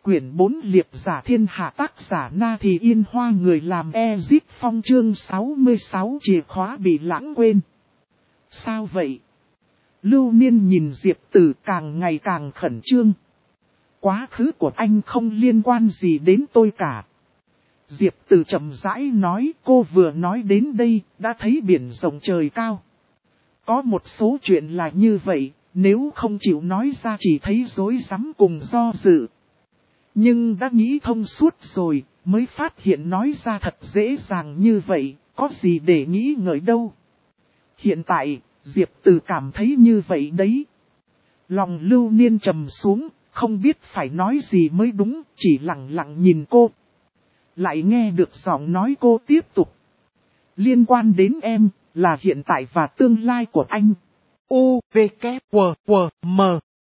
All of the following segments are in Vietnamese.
Quyển 4 Liệp giả thiên hạ, tác giả Na Thì Yên Hoa, người làm Ezip Phong, chương 66, chìa khóa bị lãng quên. Sao vậy? Lưu Niên nhìn Diệp Tử càng ngày càng khẩn trương. Quá khứ của anh không liên quan gì đến tôi cả. Diệp Tử chậm rãi nói, cô vừa nói đến đây, đã thấy biển rộng trời cao. Có một số chuyện là như vậy, nếu không chịu nói ra chỉ thấy rối rắm cùng do dự. Nhưng đã nghĩ thông suốt rồi, mới phát hiện nói ra thật dễ dàng như vậy, có gì để nghĩ ngợi đâu. Hiện tại, Diệp Tử cảm thấy như vậy đấy. Lòng Lưu Niên trầm xuống, không biết phải nói gì mới đúng, chỉ lặng lặng nhìn cô. Lại nghe được giọng nói cô tiếp tục. Liên quan đến em, là hiện tại và tương lai của anh. U, V, K, W, W, M.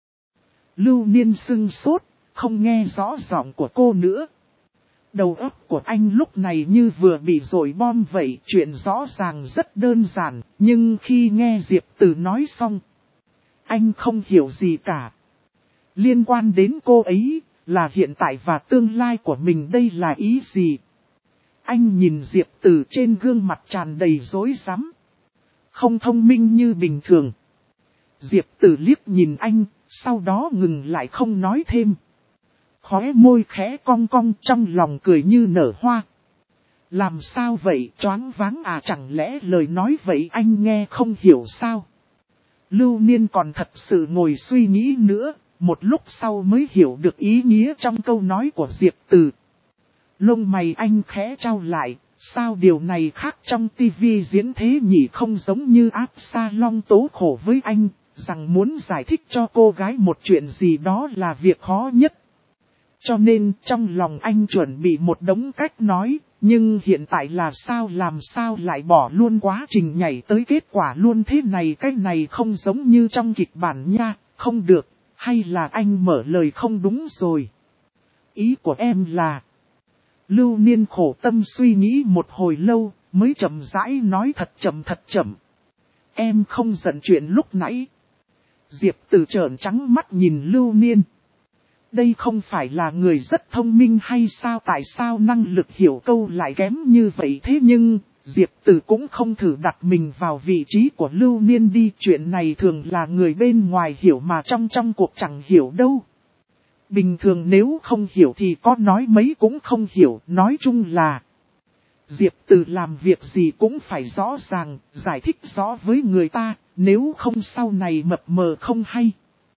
Lưu Niên sưng sốt, không nghe rõ giọng của cô nữa. Đầu óc của anh lúc này như vừa bị dội bom vậy, chuyện rõ ràng rất đơn giản, nhưng khi nghe Diệp Tử nói xong, anh không hiểu gì cả. Liên quan đến cô ấy, là hiện tại và tương lai của mình, đây là ý gì? Anh nhìn Diệp Tử trên gương mặt tràn đầy rối rắm, không thông minh như bình thường. Diệp Tử liếc nhìn anh, sau đó ngừng lại không nói thêm. Khóe môi khẽ cong cong, trong lòng cười như nở hoa. Làm sao vậy, choáng váng à, chẳng lẽ lời nói vậy anh nghe không hiểu sao? Lưu Niên còn thật sự ngồi suy nghĩ nữa, một lúc sau mới hiểu được ý nghĩa trong câu nói của Diệp Tử. Lông mày anh khẽ trao lại, sao điều này khác trong tivi diễn thế nhỉ, không giống như Absalom tố khổ với anh, rằng muốn giải thích cho cô gái một chuyện gì đó là việc khó nhất. Cho nên trong lòng anh chuẩn bị một đống cách nói, nhưng hiện tại là sao, làm sao lại bỏ luôn quá trình nhảy tới kết quả luôn thế này, cái này không giống như trong kịch bản nha, không được, hay là anh mở lời không đúng rồi. Ý của em là... Lưu Niên khổ tâm suy nghĩ một hồi lâu, mới chậm rãi nói thật chậm. Em không giận chuyện lúc nãy. Diệp Tử trợn trắng mắt nhìn Lưu Niên. Đây không phải là người rất thông minh hay sao, tại sao năng lực hiểu câu lại kém như vậy thế, nhưng Diệp Tử cũng không thử đặt mình vào vị trí của Lưu Niên đi. Chuyện này thường là người bên ngoài hiểu mà trong cuộc chẳng hiểu đâu. Bình thường nếu không hiểu thì có nói mấy cũng không hiểu, nói chung là Diệp Tử làm việc gì cũng phải rõ ràng, giải thích rõ với người ta, nếu không sau này mập mờ không hay.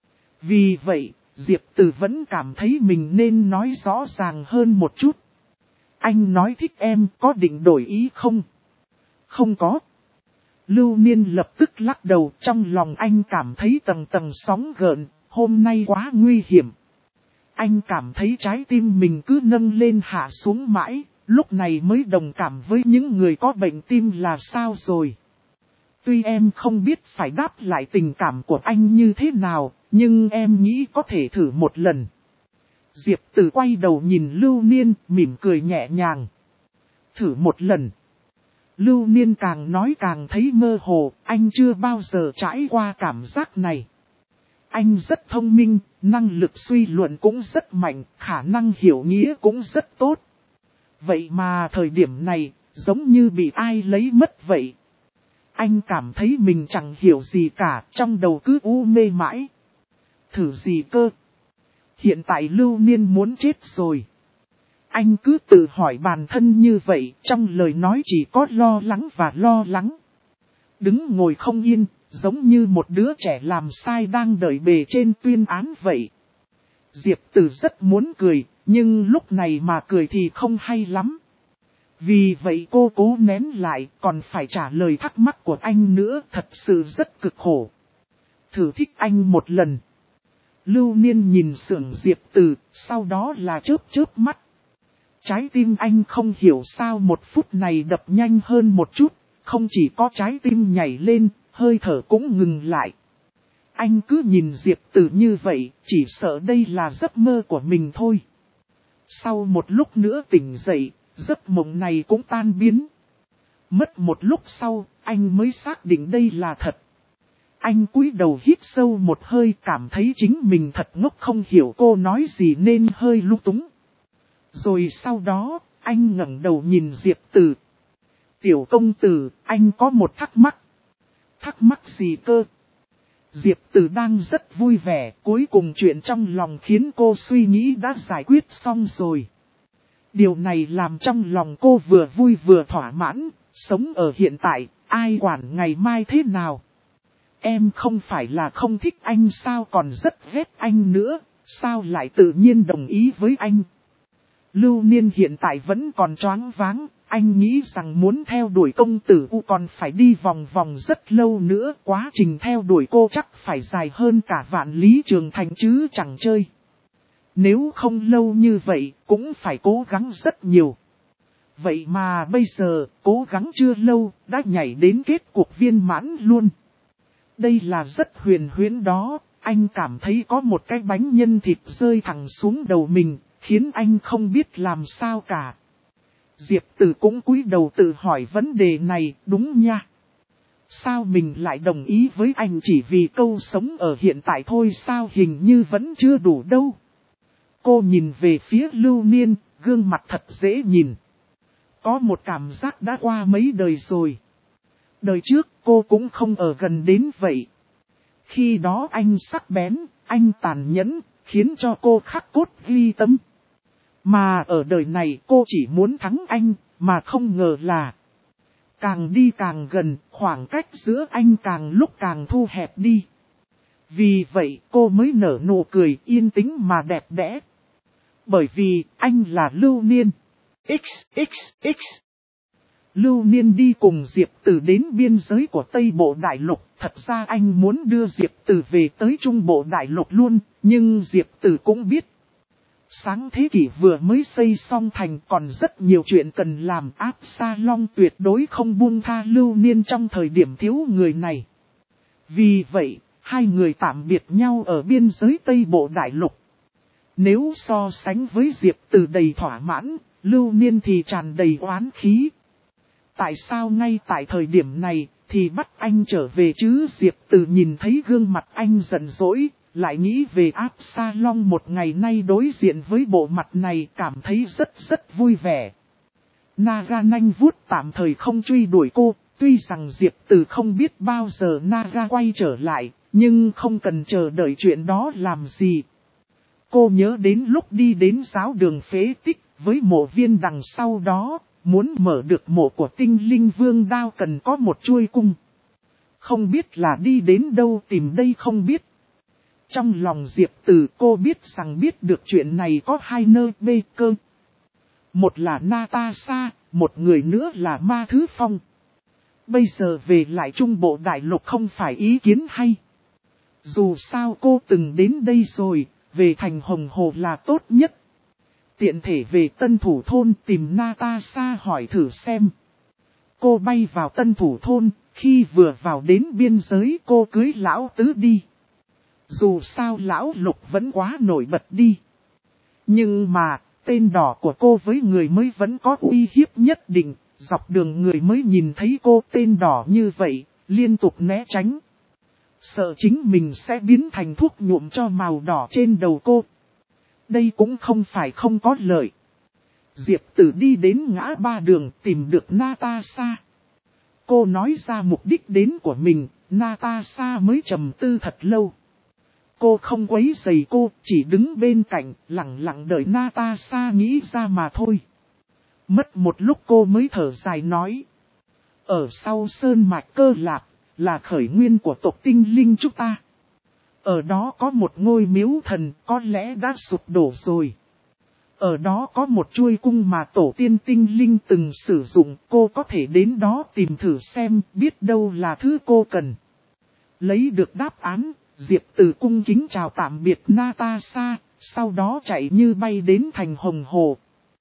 Vì vậy, Diệp Tử vẫn cảm thấy mình nên nói rõ ràng hơn một chút. Anh nói thích em, có định đổi ý không? Không có. Lưu Niên lập tức lắc đầu, trong lòng anh cảm thấy tầng tầng sóng gợn, hôm nay quá nguy hiểm. Anh cảm thấy trái tim mình cứ nâng lên hạ xuống mãi, lúc này mới đồng cảm với những người có bệnh tim là sao rồi. Tuy em không biết phải đáp lại tình cảm của anh như thế nào, nhưng em nghĩ có thể thử một lần. Diệp Tử quay đầu nhìn Lưu Niên, mỉm cười nhẹ nhàng. Thử một lần. Lưu Niên càng nói càng thấy mơ hồ, anh chưa bao giờ trải qua cảm giác này. Anh rất thông minh, năng lực suy luận cũng rất mạnh, khả năng hiểu nghĩa cũng rất tốt. Vậy mà thời điểm này, giống như bị ai lấy mất vậy. Anh cảm thấy mình chẳng hiểu gì cả, trong đầu cứ u mê mãi. Thử gì cơ? Hiện tại Lưu Niên muốn chết rồi. Anh cứ tự hỏi bản thân như vậy, trong lời nói chỉ có lo lắng và lo lắng. Đứng ngồi không yên, giống như một đứa trẻ làm sai đang đợi bề trên tuyên án vậy. Diệp Tử rất muốn cười, nhưng lúc này mà cười thì không hay lắm. Vì vậy cô cố nén lại, còn phải trả lời thắc mắc của anh nữa, thật sự rất cực khổ. Thử thích anh một lần. Lưu Niên nhìn sưởng Diệp Tử, sau đó là chớp mắt. Trái tim anh không hiểu sao một phút này đập nhanh hơn một chút, không chỉ có trái tim nhảy lên, hơi thở cũng ngừng lại. Anh cứ nhìn Diệp Tử như vậy, chỉ sợ đây là giấc mơ của mình thôi. Sau một lúc nữa tỉnh dậy, giấc mộng này cũng tan biến. Mất một lúc sau, anh mới xác định đây là thật. Anh cúi đầu hít sâu một hơi, cảm thấy chính mình thật ngốc, không hiểu cô nói gì nên hơi lung túng. Rồi sau đó, anh ngẩng đầu nhìn Diệp Từ. Tiểu công tử, anh có một thắc mắc. Thắc mắc gì cơ? Diệp Từ đang rất vui vẻ, cuối cùng chuyện trong lòng khiến cô suy nghĩ đã giải quyết xong rồi. Điều này làm trong lòng cô vừa vui vừa thỏa mãn, sống ở hiện tại, ai quản ngày mai thế nào. Em không phải là không thích anh sao, còn rất ghét anh nữa, sao lại tự nhiên đồng ý với anh. Lưu Niên hiện tại vẫn còn choáng váng, anh nghĩ rằng muốn theo đuổi công tử U còn phải đi vòng vòng rất lâu nữa, quá trình theo đuổi cô chắc phải dài hơn cả vạn lý trường thành chứ chẳng chơi. Nếu không lâu như vậy, cũng phải cố gắng rất nhiều. Vậy mà bây giờ, cố gắng chưa lâu, đã nhảy đến kết cuộc viên mãn luôn. Đây là rất huyền huyễn đó, anh cảm thấy có một cái bánh nhân thịt rơi thẳng xuống đầu mình, khiến anh không biết làm sao cả. Diệp Từ cũng cúi đầu tự hỏi vấn đề này, đúng nha. Sao mình lại đồng ý với anh chỉ vì câu sống ở hiện tại thôi, sao hình như vẫn chưa đủ đâu. Cô nhìn về phía Lưu Niên, gương mặt thật dễ nhìn. Có một cảm giác đã qua mấy đời rồi. Đời trước cô cũng không ở gần đến vậy. Khi đó anh sắc bén, anh tàn nhẫn, khiến cho cô khắc cốt ghi tâm. Mà ở đời này cô chỉ muốn thắng anh, mà không ngờ là càng đi càng gần, khoảng cách giữa anh càng lúc càng thu hẹp đi. Vì vậy cô mới nở nụ cười yên tĩnh mà đẹp đẽ. Bởi vì anh là Lưu Niên. XXX. Lưu Niên đi cùng Diệp Từ đến biên giới của Tây Bộ Đại Lục. Thật ra anh muốn đưa Diệp Từ về tới Trung Bộ Đại Lục luôn, nhưng Diệp Từ cũng biết. Sáng thế kỷ vừa mới xây xong thành, còn rất nhiều chuyện cần làm. Absalom tuyệt đối không buông tha Lưu Niên trong thời điểm thiếu người này. Vì vậy, hai người tạm biệt nhau ở biên giới Tây Bộ Đại Lục. Nếu so sánh với Diệp Từ đầy thỏa mãn, Lưu Niên thì tràn đầy oán khí. Tại sao ngay tại thời điểm này thì bắt anh trở về chứ? Diệp Từ nhìn thấy gương mặt anh giận dỗi, lại nghĩ về Absalom một ngày nay đối diện với bộ mặt này, cảm thấy rất vui vẻ. Naga nanh vuốt tạm thời không truy đuổi cô, tuy rằng Diệp Từ không biết bao giờ Naga quay trở lại, nhưng không cần chờ đợi chuyện đó làm gì. Cô nhớ đến lúc đi đến giáo đường phế tích với mộ viên đằng sau đó, muốn mở được mộ của tinh linh vương đao cần có một chuôi cung. Không biết là đi đến đâu tìm đây không biết. Trong lòng Diệp Từ cô biết rằng biết được chuyện này có hai nơi bê cơ. Một là Natasha, một người nữa là Ma Thứ Phong. Bây giờ về lại Trung Bộ Đại Lục không phải ý kiến hay. Dù sao cô từng đến đây rồi, về thành Hồng Hồ là tốt nhất. Tiện thể về Tân Thủ Thôn tìm Natasha hỏi thử xem. Cô bay vào Tân Thủ Thôn, khi vừa vào đến biên giới cô cưới lão tứ đi. Dù sao lão Lục vẫn quá nổi bật đi. Nhưng mà, tên đỏ của cô với người mới vẫn có uy hiếp nhất định. Dọc đường người mới nhìn thấy cô tên đỏ như vậy, liên tục né tránh. Sợ chính mình sẽ biến thành thuốc nhuộm cho màu đỏ trên đầu cô. Đây cũng không phải không có lợi. Diệp Từ đi đến ngã ba đường tìm được Natasha. Cô nói ra mục đích đến của mình, Natasha mới trầm tư thật lâu. Cô không quấy rầy cô, chỉ đứng bên cạnh, lặng lặng đợi Natasha nghĩ ra mà thôi. Mất một lúc cô mới thở dài nói. Ở sau sơn mạch Cơ Lạp, là khởi nguyên của tộc tinh linh chúng ta. Ở đó có một ngôi miếu thần, có lẽ đã sụp đổ rồi. Ở đó có một chuôi cung mà tổ tiên tinh linh từng sử dụng, cô có thể đến đó tìm thử xem, biết đâu là thứ cô cần. Lấy được đáp án, Diệp Từ cung kính chào tạm biệt Natasha, sau đó chạy như bay đến thành Hồng Hồ.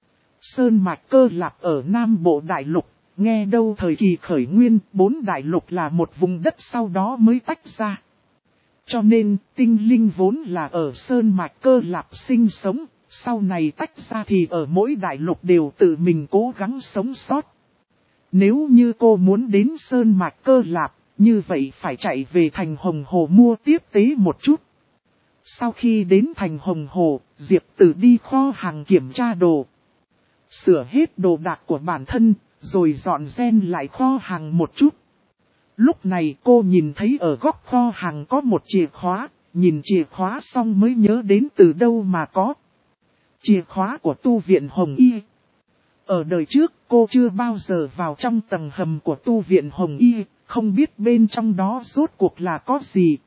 Sơn mạch Cơ Lạp ở Nam Bộ Đại Lục, nghe đâu thời kỳ khởi nguyên, 4 đại lục là một vùng đất sau đó mới tách ra. Cho nên, tinh linh vốn là ở Sơn mạch Cơ Lạp sinh sống, sau này tách ra thì ở mỗi đại lục đều tự mình cố gắng sống sót. Nếu như cô muốn đến Sơn mạch Cơ Lạp, như vậy phải chạy về thành Hồng Hồ mua tiếp tế một chút. Sau khi đến thành Hồng Hồ, Diệp Tử đi kho hàng kiểm tra đồ. Sửa hết đồ đạc của bản thân, rồi dọn dẹp lại kho hàng một chút. Lúc này cô nhìn thấy ở góc kho hàng có một chìa khóa, nhìn chìa khóa xong mới nhớ đến từ đâu mà có. Chìa khóa của tu viện Hồng Y. Ở đời trước cô chưa bao giờ vào trong tầng hầm của tu viện Hồng Y, không biết bên trong đó rốt cuộc là có gì.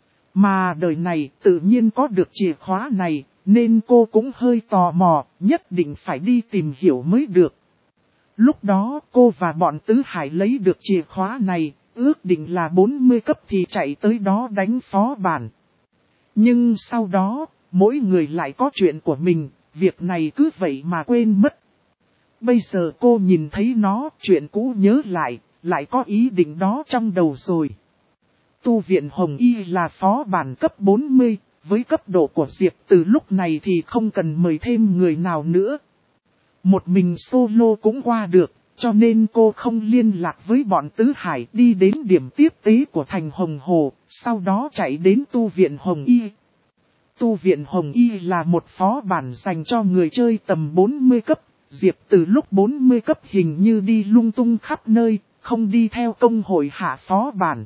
Mà đời này tự nhiên có được chìa khóa này, nên cô cũng hơi tò mò, nhất định phải đi tìm hiểu mới được. Lúc đó cô và bọn Tứ Hải lấy được chìa khóa này, ước định là 40 cấp thì chạy tới đó đánh phó bản. Nhưng sau đó, mỗi người lại có chuyện của mình, việc này cứ vậy mà quên mất. Bây giờ cô nhìn thấy nó, chuyện cũ nhớ lại có ý định đó trong đầu rồi. Tu viện Hồng Y là phó bản cấp 40, với cấp độ của Diệp từ lúc này thì không cần mời thêm người nào nữa. Một mình solo cũng qua được, cho nên cô không liên lạc với bọn Tứ Hải đi đến điểm tiếp tế của thành Hồng Hồ, sau đó chạy đến tu viện Hồng Y. Tu viện Hồng Y là một phó bản dành cho người chơi tầm 40 cấp, Diệp từ lúc 40 cấp hình như đi lung tung khắp nơi, không đi theo công hội hạ phó bản.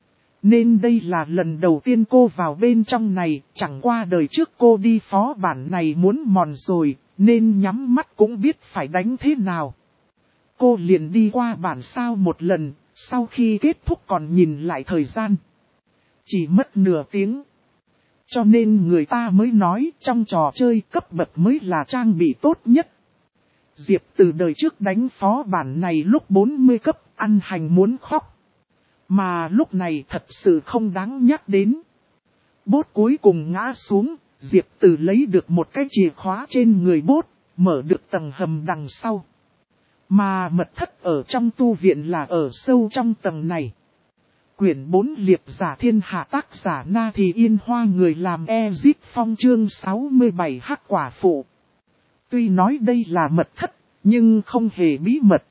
Nên đây là lần đầu tiên cô vào bên trong này, chẳng qua đời trước cô đi phó bản này muốn mòn rồi, nên nhắm mắt cũng biết phải đánh thế nào. Cô liền đi qua bản sao một lần, sau khi kết thúc còn nhìn lại thời gian. Chỉ mất nửa tiếng. Cho nên người ta mới nói trong trò chơi cấp bậc mới là trang bị tốt nhất. Diệp từ đời trước đánh phó bản này lúc 40 cấp ăn hành muốn khóc. Mà lúc này thật sự không đáng nhắc đến. Bốt cuối cùng ngã xuống, Diệp Tử lấy được một cái chìa khóa trên người bốt, mở được tầng hầm đằng sau. Mà mật thất ở trong tu viện là ở sâu trong tầng này. Quyển 4 Liệp giả thiên hạ tác giả Na Thì Yên Hoa người làm Ezip Phong chương 67 Hắc quả phụ. Tuy nói đây là mật thất, nhưng không hề bí mật.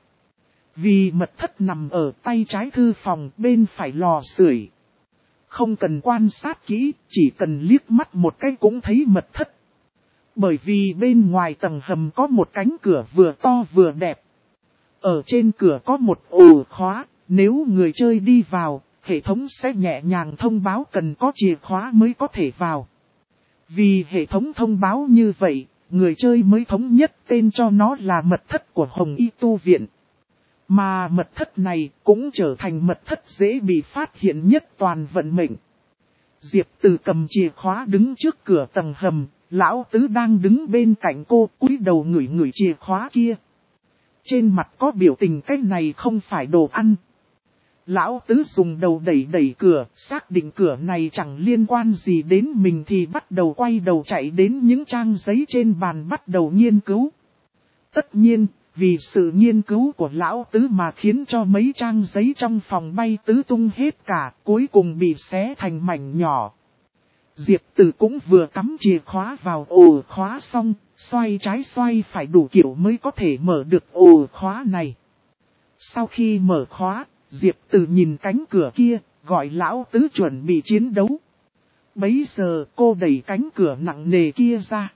Vì mật thất nằm ở tay trái thư phòng bên phải lò sưởi. Không cần quan sát kỹ, chỉ cần liếc mắt một cái cũng thấy mật thất. Bởi vì bên ngoài tầng hầm có một cánh cửa vừa to vừa đẹp. Ở trên cửa có một ổ khóa, nếu người chơi đi vào, hệ thống sẽ nhẹ nhàng thông báo cần có chìa khóa mới có thể vào. Vì hệ thống thông báo như vậy, người chơi mới thống nhất tên cho nó là mật thất của Hồng Y tu viện. Mà mật thất này cũng trở thành mật thất dễ bị phát hiện nhất toàn vận mệnh. Diệp Từ cầm chìa khóa đứng trước cửa tầng hầm, lão tứ đang đứng bên cạnh cô cúi đầu ngửi chìa khóa kia. Trên mặt có biểu tình cái này không phải đồ ăn. Lão tứ dùng đầu đẩy cửa, xác định cửa này chẳng liên quan gì đến mình thì bắt đầu quay đầu chạy đến những trang giấy trên bàn bắt đầu nghiên cứu. Tất nhiên, vì sự nghiên cứu của lão tứ mà khiến cho mấy trang giấy trong phòng bay tứ tung hết cả, cuối cùng bị xé thành mảnh nhỏ. Diệp Tử cũng vừa cắm chìa khóa vào ổ khóa xong, xoay trái xoay phải đủ kiểu mới có thể mở được ổ khóa này. Sau khi mở khóa, Diệp Tử nhìn cánh cửa kia, gọi lão tứ chuẩn bị chiến đấu. Bấy giờ cô đẩy cánh cửa nặng nề kia ra.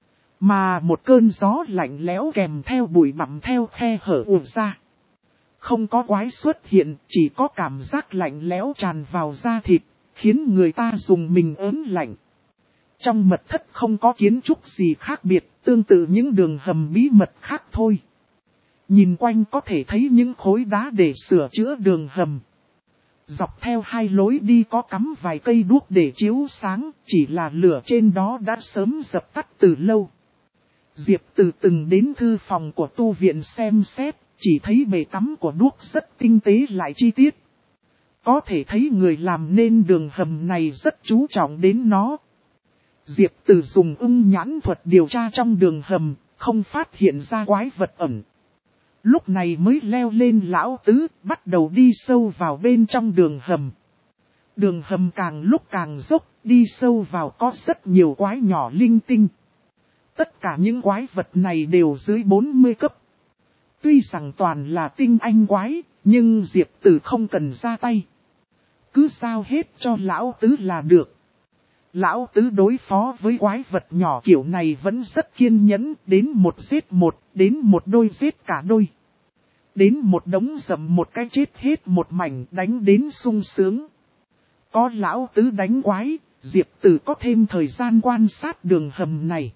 Mà một cơn gió lạnh lẽo kèm theo bụi bặm theo khe hở ùa ra. Không có quái xuất hiện, chỉ có cảm giác lạnh lẽo tràn vào da thịt, khiến người ta dùng mình ớn lạnh. Trong mật thất không có kiến trúc gì khác biệt, tương tự những đường hầm bí mật khác thôi. Nhìn quanh có thể thấy những khối đá để sửa chữa đường hầm. Dọc theo hai lối đi có cắm vài cây đuốc để chiếu sáng, chỉ là lửa trên đó đã sớm dập tắt từ lâu. Diệp Từ từng đến thư phòng của tu viện xem xét, chỉ thấy bề cắm của đuốc rất tinh tế lại chi tiết. Có thể thấy người làm nên đường hầm này rất chú trọng đến nó. Diệp Từ dùng nhãn thuật điều tra trong đường hầm, không phát hiện ra quái vật ẩn. Lúc này mới leo lên lão tứ, bắt đầu đi sâu vào bên trong đường hầm. Đường hầm càng lúc càng dốc, đi sâu vào có rất nhiều quái nhỏ linh tinh. Tất cả những quái vật này đều dưới 40 cấp. Tuy rằng toàn là tinh anh quái, nhưng Diệp Tử không cần ra tay. cứ giao hết cho lão tứ là được. Lão tứ đối phó với quái vật nhỏ kiểu này vẫn rất kiên nhẫn, đến một giết một, đến một đôi giết cả đôi. Đến một đống dầm một cái chết hết một mảnh, đánh đến sung sướng. Có lão tứ đánh quái, Diệp Tử có thêm thời gian quan sát đường hầm này.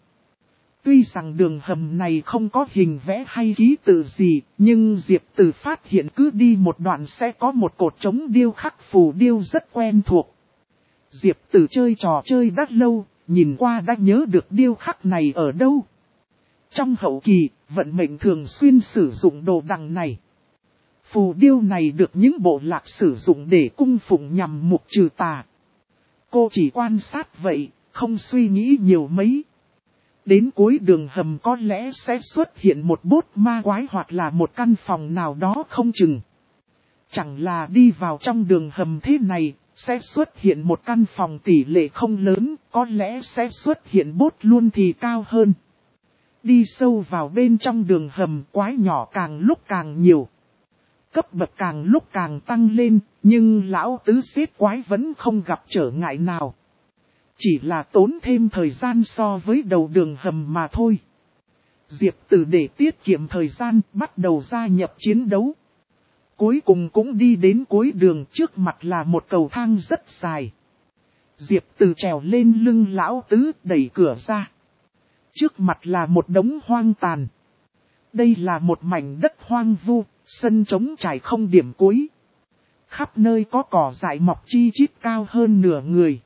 Tuy rằng đường hầm này không có hình vẽ hay ký tự gì, nhưng Diệp Tử phát hiện cứ đi một đoạn sẽ có một cột trống điêu khắc phù điêu rất quen thuộc. Diệp Tử chơi trò chơi đã lâu, nhìn qua đã nhớ được điêu khắc này ở đâu. Trong hậu kỳ, vận mệnh thường xuyên sử dụng đồ đằng này. Phù điêu này được những bộ lạc sử dụng để cung phụng nhằm mục trừ tà. Cô chỉ quan sát vậy, không suy nghĩ nhiều mấy. Đến cuối đường hầm có lẽ sẽ xuất hiện một bốt ma quái hoặc là một căn phòng nào đó không chừng. Chẳng là đi vào trong đường hầm thế này, sẽ xuất hiện một căn phòng tỷ lệ không lớn, có lẽ sẽ xuất hiện bốt luôn thì cao hơn. Đi sâu vào bên trong đường hầm quái nhỏ càng lúc càng nhiều. Cấp bậc càng lúc càng tăng lên, nhưng lão tứ giết quái vẫn không gặp trở ngại nào. Chỉ là tốn thêm thời gian so với đầu đường hầm mà thôi. Diệp Tử để tiết kiệm thời gian bắt đầu gia nhập chiến đấu. Cuối cùng cũng đi đến cuối đường, trước mặt là một cầu thang rất dài. Diệp Tử trèo lên lưng lão tứ đẩy cửa ra. Trước mặt là một đống hoang tàn. Đây là một mảnh đất hoang vu, sân trống trải không điểm cuối. Khắp nơi có cỏ dại mọc chi chít cao hơn nửa người.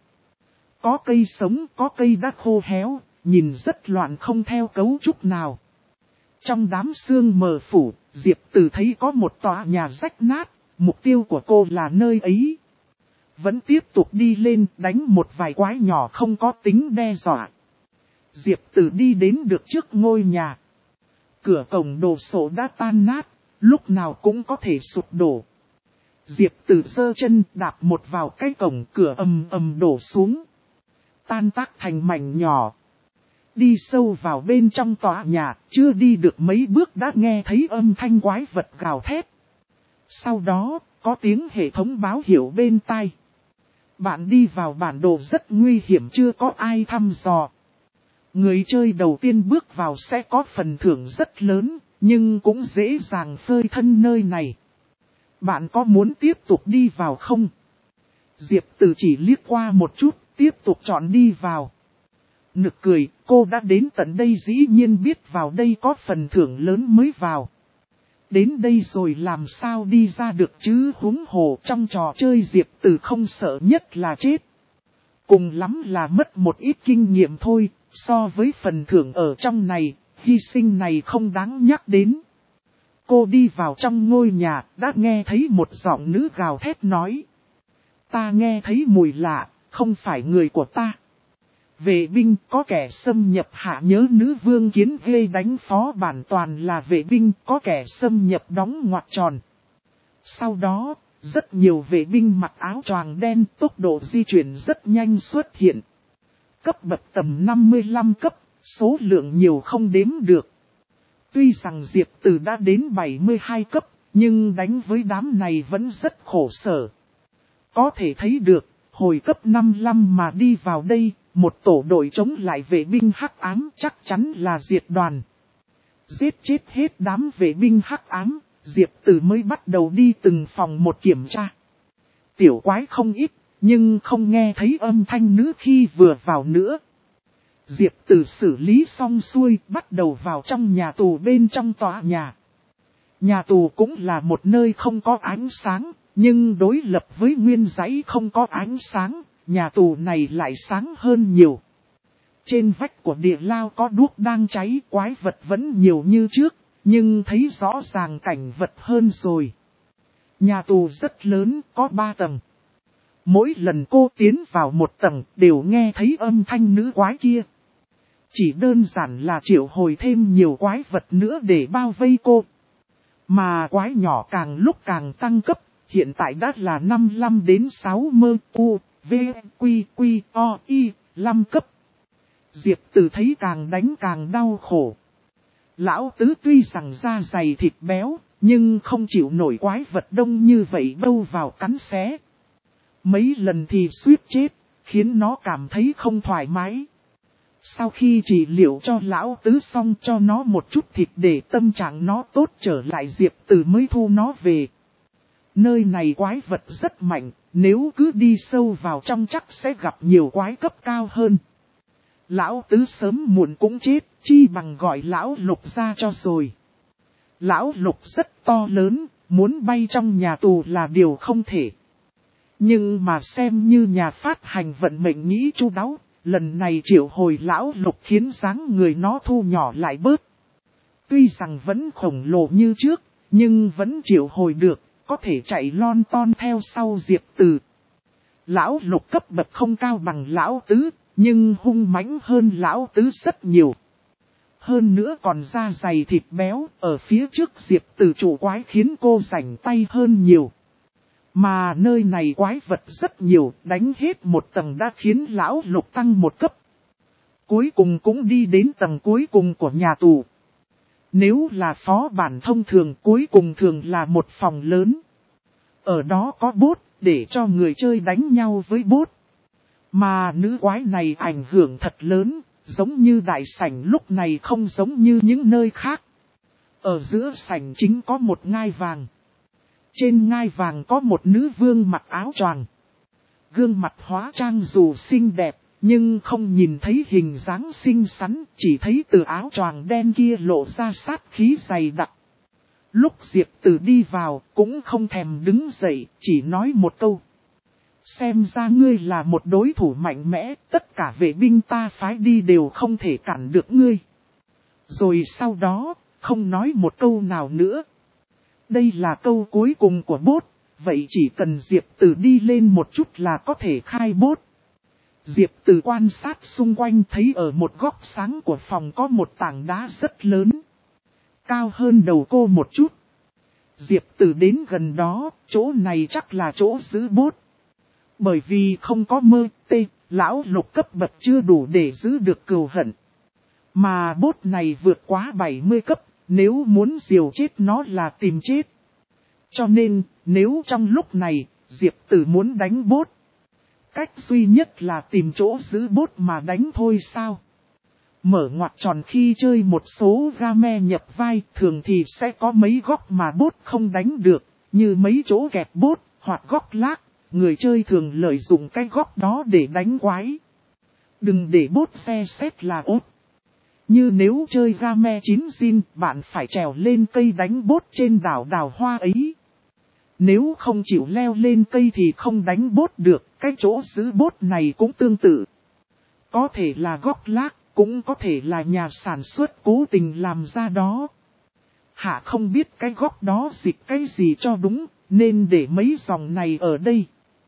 Có cây sống, có cây đã khô héo, nhìn rất loạn không theo cấu trúc nào. Trong đám sương mờ phủ, Diệp Tử thấy có một tòa nhà rách nát, mục tiêu của cô là nơi ấy. Vẫn tiếp tục đi lên đánh một vài quái nhỏ không có tính đe dọa. Diệp Tử đi đến được trước ngôi nhà. Cửa cổng đồ sộ đã tan nát, lúc nào cũng có thể sụp đổ. Diệp Tử giơ chân đạp một vào cái cổng, cửa ầm ầm đổ xuống. Tan tác thành mảnh nhỏ. Đi sâu vào bên trong tòa nhà, chưa đi được mấy bước đã nghe thấy âm thanh quái vật gào thét. Sau đó, có tiếng hệ thống báo hiệu bên tai. Bạn đi vào bản đồ rất nguy hiểm, chưa có ai thăm dò. Người chơi đầu tiên bước vào sẽ có phần thưởng rất lớn, nhưng cũng dễ dàng phơi thân nơi này. Bạn có muốn tiếp tục đi vào không? Diệp Tử chỉ liếc qua một chút, tiếp tục chọn đi vào. Nực cười, cô đã đến tận đây dĩ nhiên biết vào đây có phần thưởng lớn mới vào. Đến đây rồi làm sao đi ra được chứ, huống hồ trong trò chơi Diệp Tử không sợ nhất là chết. Cùng lắm là mất một ít kinh nghiệm thôi, so với phần thưởng ở trong này, hy sinh này không đáng nhắc đến. Cô đi vào trong ngôi nhà, đã nghe thấy một giọng nữ gào thét nói. Ta nghe thấy mùi lạ, không phải người của ta. Vệ binh, có kẻ xâm nhập hạ nhớ nữ vương kiến ghê đánh phó bản toàn là vệ binh, có kẻ xâm nhập đóng ngoặc tròn. Sau đó, rất nhiều vệ binh mặc áo choàng đen, tốc độ di chuyển rất nhanh xuất hiện. Cấp bậc tầm 55 cấp, số lượng nhiều không đếm được. Tuy rằng Diệp Tử đã đến 72 cấp, nhưng đánh với đám này vẫn rất khổ sở. Có thể thấy được, hồi cấp 55 mà đi vào đây, một tổ đội chống lại vệ binh hắc ám chắc chắn là diệt đoàn. Giết chết hết đám vệ binh hắc ám, Diệp Tử mới bắt đầu đi từng phòng một kiểm tra. Tiểu quái không ít, nhưng không nghe thấy âm thanh nữ khi vừa vào nữa. Diệp Tử xử lý xong xuôi, bắt đầu vào trong nhà tù bên trong tòa nhà. Nhà tù cũng là một nơi không có ánh sáng, nhưng đối lập với nguyên dãy không có ánh sáng, nhà tù này lại sáng hơn nhiều. Trên vách của địa lao có đuốc đang cháy, quái vật vẫn nhiều như trước, nhưng thấy rõ ràng cảnh vật hơn rồi. Nhà tù rất lớn, có 3 tầng. Mỗi lần cô tiến vào một tầng đều nghe thấy âm thanh nữ quái kia. Chỉ đơn giản là triệu hồi thêm nhiều quái vật nữa để bao vây cô. Mà quái nhỏ càng lúc càng tăng cấp, hiện tại đã là 55 đến 60 U, V, Quy, Quy, O, I, 5 cấp. Diệp Tử thấy càng đánh càng đau khổ. Lão tứ tuy rằng da dày thịt béo, nhưng không chịu nổi quái vật đông như vậy đâu vào cắn xé. Mấy lần thì suýt chết, khiến nó cảm thấy không thoải mái. Sau khi trị liệu cho lão tứ xong cho nó một chút thịt để tâm trạng nó tốt trở lại, Diệp Từ mới thu nó về. Nơi này quái vật rất mạnh, nếu cứ đi sâu vào trong chắc sẽ gặp nhiều quái cấp cao hơn. Lão tứ sớm muộn cũng chết, chi bằng gọi lão Lục ra cho rồi. Lão Lục rất to lớn, muốn bay trong nhà tù là điều không thể. Nhưng mà xem như nhà phát hành vận mệnh nghĩ chu đáo, lần này triệu hồi lão Lục khiến dáng người nó thu nhỏ lại bớt. Tuy rằng vẫn khổng lồ như trước, nhưng vẫn triệu hồi được, có thể chạy lon ton theo sau Diệp Từ. Lão Lục cấp bậc không cao bằng lão tứ, nhưng hung mãnh hơn lão tứ rất nhiều. Hơn nữa còn da dày thịt béo, ở phía trước Diệp Từ chủ quái khiến cô rảnh tay hơn nhiều. Mà nơi này quái vật rất nhiều, đánh hết một tầng đã khiến lão Lục tăng một cấp. Cuối cùng cũng đi đến tầng cuối cùng của nhà tù. Nếu là phó bản thông thường, cuối cùng thường là một phòng lớn. Ở đó có bốt, để cho người chơi đánh nhau với bốt. Mà nữ quái này ảnh hưởng thật lớn, giống như đại sảnh lúc này không giống như những nơi khác. Ở giữa sảnh chính có một ngai vàng. Trên ngai vàng có một nữ vương mặc áo choàng. Gương mặt hóa trang dù xinh đẹp, nhưng không nhìn thấy hình dáng xinh xắn, chỉ thấy từ áo choàng đen kia lộ ra sát khí dày đặc. Lúc Diệp Từ đi vào, cũng không thèm đứng dậy, chỉ nói một câu. Xem ra ngươi là một đối thủ mạnh mẽ, tất cả vệ binh ta phái đi đều không thể cản được ngươi. Rồi sau đó, không nói một câu nào nữa. Đây là câu cuối cùng của bốt, vậy chỉ cần Diệp Từ đi lên một chút là có thể khai bốt. Diệp Từ quan sát xung quanh thấy ở một góc sáng của phòng có một tảng đá rất lớn. Cao hơn đầu cô một chút. Diệp Từ đến gần đó, chỗ này chắc là chỗ giữ bốt. Bởi vì không có mơ tê, lão Lục cấp bậc chưa đủ để giữ được cừu hận. Mà bốt này vượt quá 70 cấp, nếu muốn diều chết nó là tìm chết. Cho nên, nếu trong lúc này, Diệp Từ muốn đánh bốt. Cách duy nhất là tìm chỗ giữ bốt mà đánh thôi sao. Mở ngoặc tròn khi chơi một số game nhập vai thường thì sẽ có mấy góc mà bốt không đánh được, như mấy chỗ kẹp bốt hoặc góc lác. Người chơi thường lợi dụng cái góc đó để đánh quái. Đừng để bốt phe xét là ốt. Như nếu chơi game 9 zin, bạn phải trèo lên cây đánh bốt trên đảo đào hoa ấy. Nếu không chịu leo lên cây thì không đánh bốt được, cái chỗ giữ bốt này cũng tương tự. Có thể là góc lác, cũng có thể là nhà sản xuất cố tình làm ra đó. Hạ không biết cái góc đó dịch cái gì cho đúng, nên để mấy dòng này ở đây.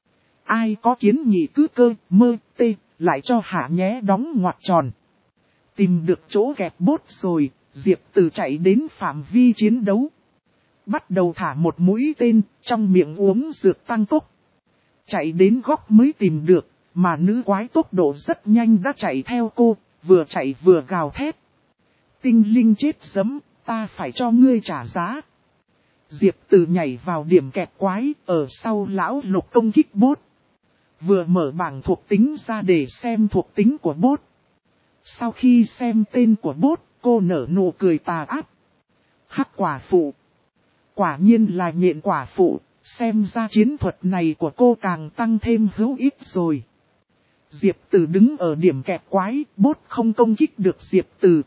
Ai có kiến nghị cứ cơ, mơ, tê, lại cho Hạ nhé đóng ngoặc tròn. Tìm được chỗ kẹp bốt rồi, Diệp Từ chạy đến phạm vi chiến đấu. Bắt đầu thả một mũi tên, trong miệng uống dược tăng tốc. Chạy đến góc mới tìm được, mà nữ quái tốc độ rất nhanh đã chạy theo cô, vừa chạy vừa gào thét. Tinh linh chết giấm, ta phải cho ngươi trả giá. Diệp Từ nhảy vào điểm kẹp quái, ở sau lão Lục công kích bốt. Vừa mở bảng thuộc tính ra để xem thuộc tính của bốt. Sau khi xem tên của bốt, cô nở nụ cười tà ác. Hắc quả phụ. Quả nhiên là nhện quả phụ, xem ra chiến thuật này của cô càng tăng thêm hữu ích rồi. Diệp Từ đứng ở điểm kẹp quái, bốt không công kích được Diệp Từ.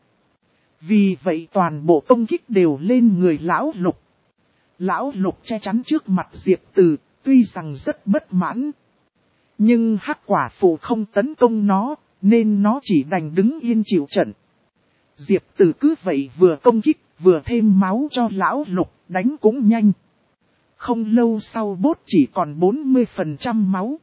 Vì vậy toàn bộ công kích đều lên người lão Lục. Lão Lục che chắn trước mặt Diệp Từ, tuy rằng rất bất mãn. Nhưng hắc quả phụ không tấn công nó, nên nó chỉ đành đứng yên chịu trận. Diệp Từ cứ vậy vừa công kích, vừa thêm máu cho lão Lục, đánh cũng nhanh. Không lâu sau bốt chỉ còn 40% máu.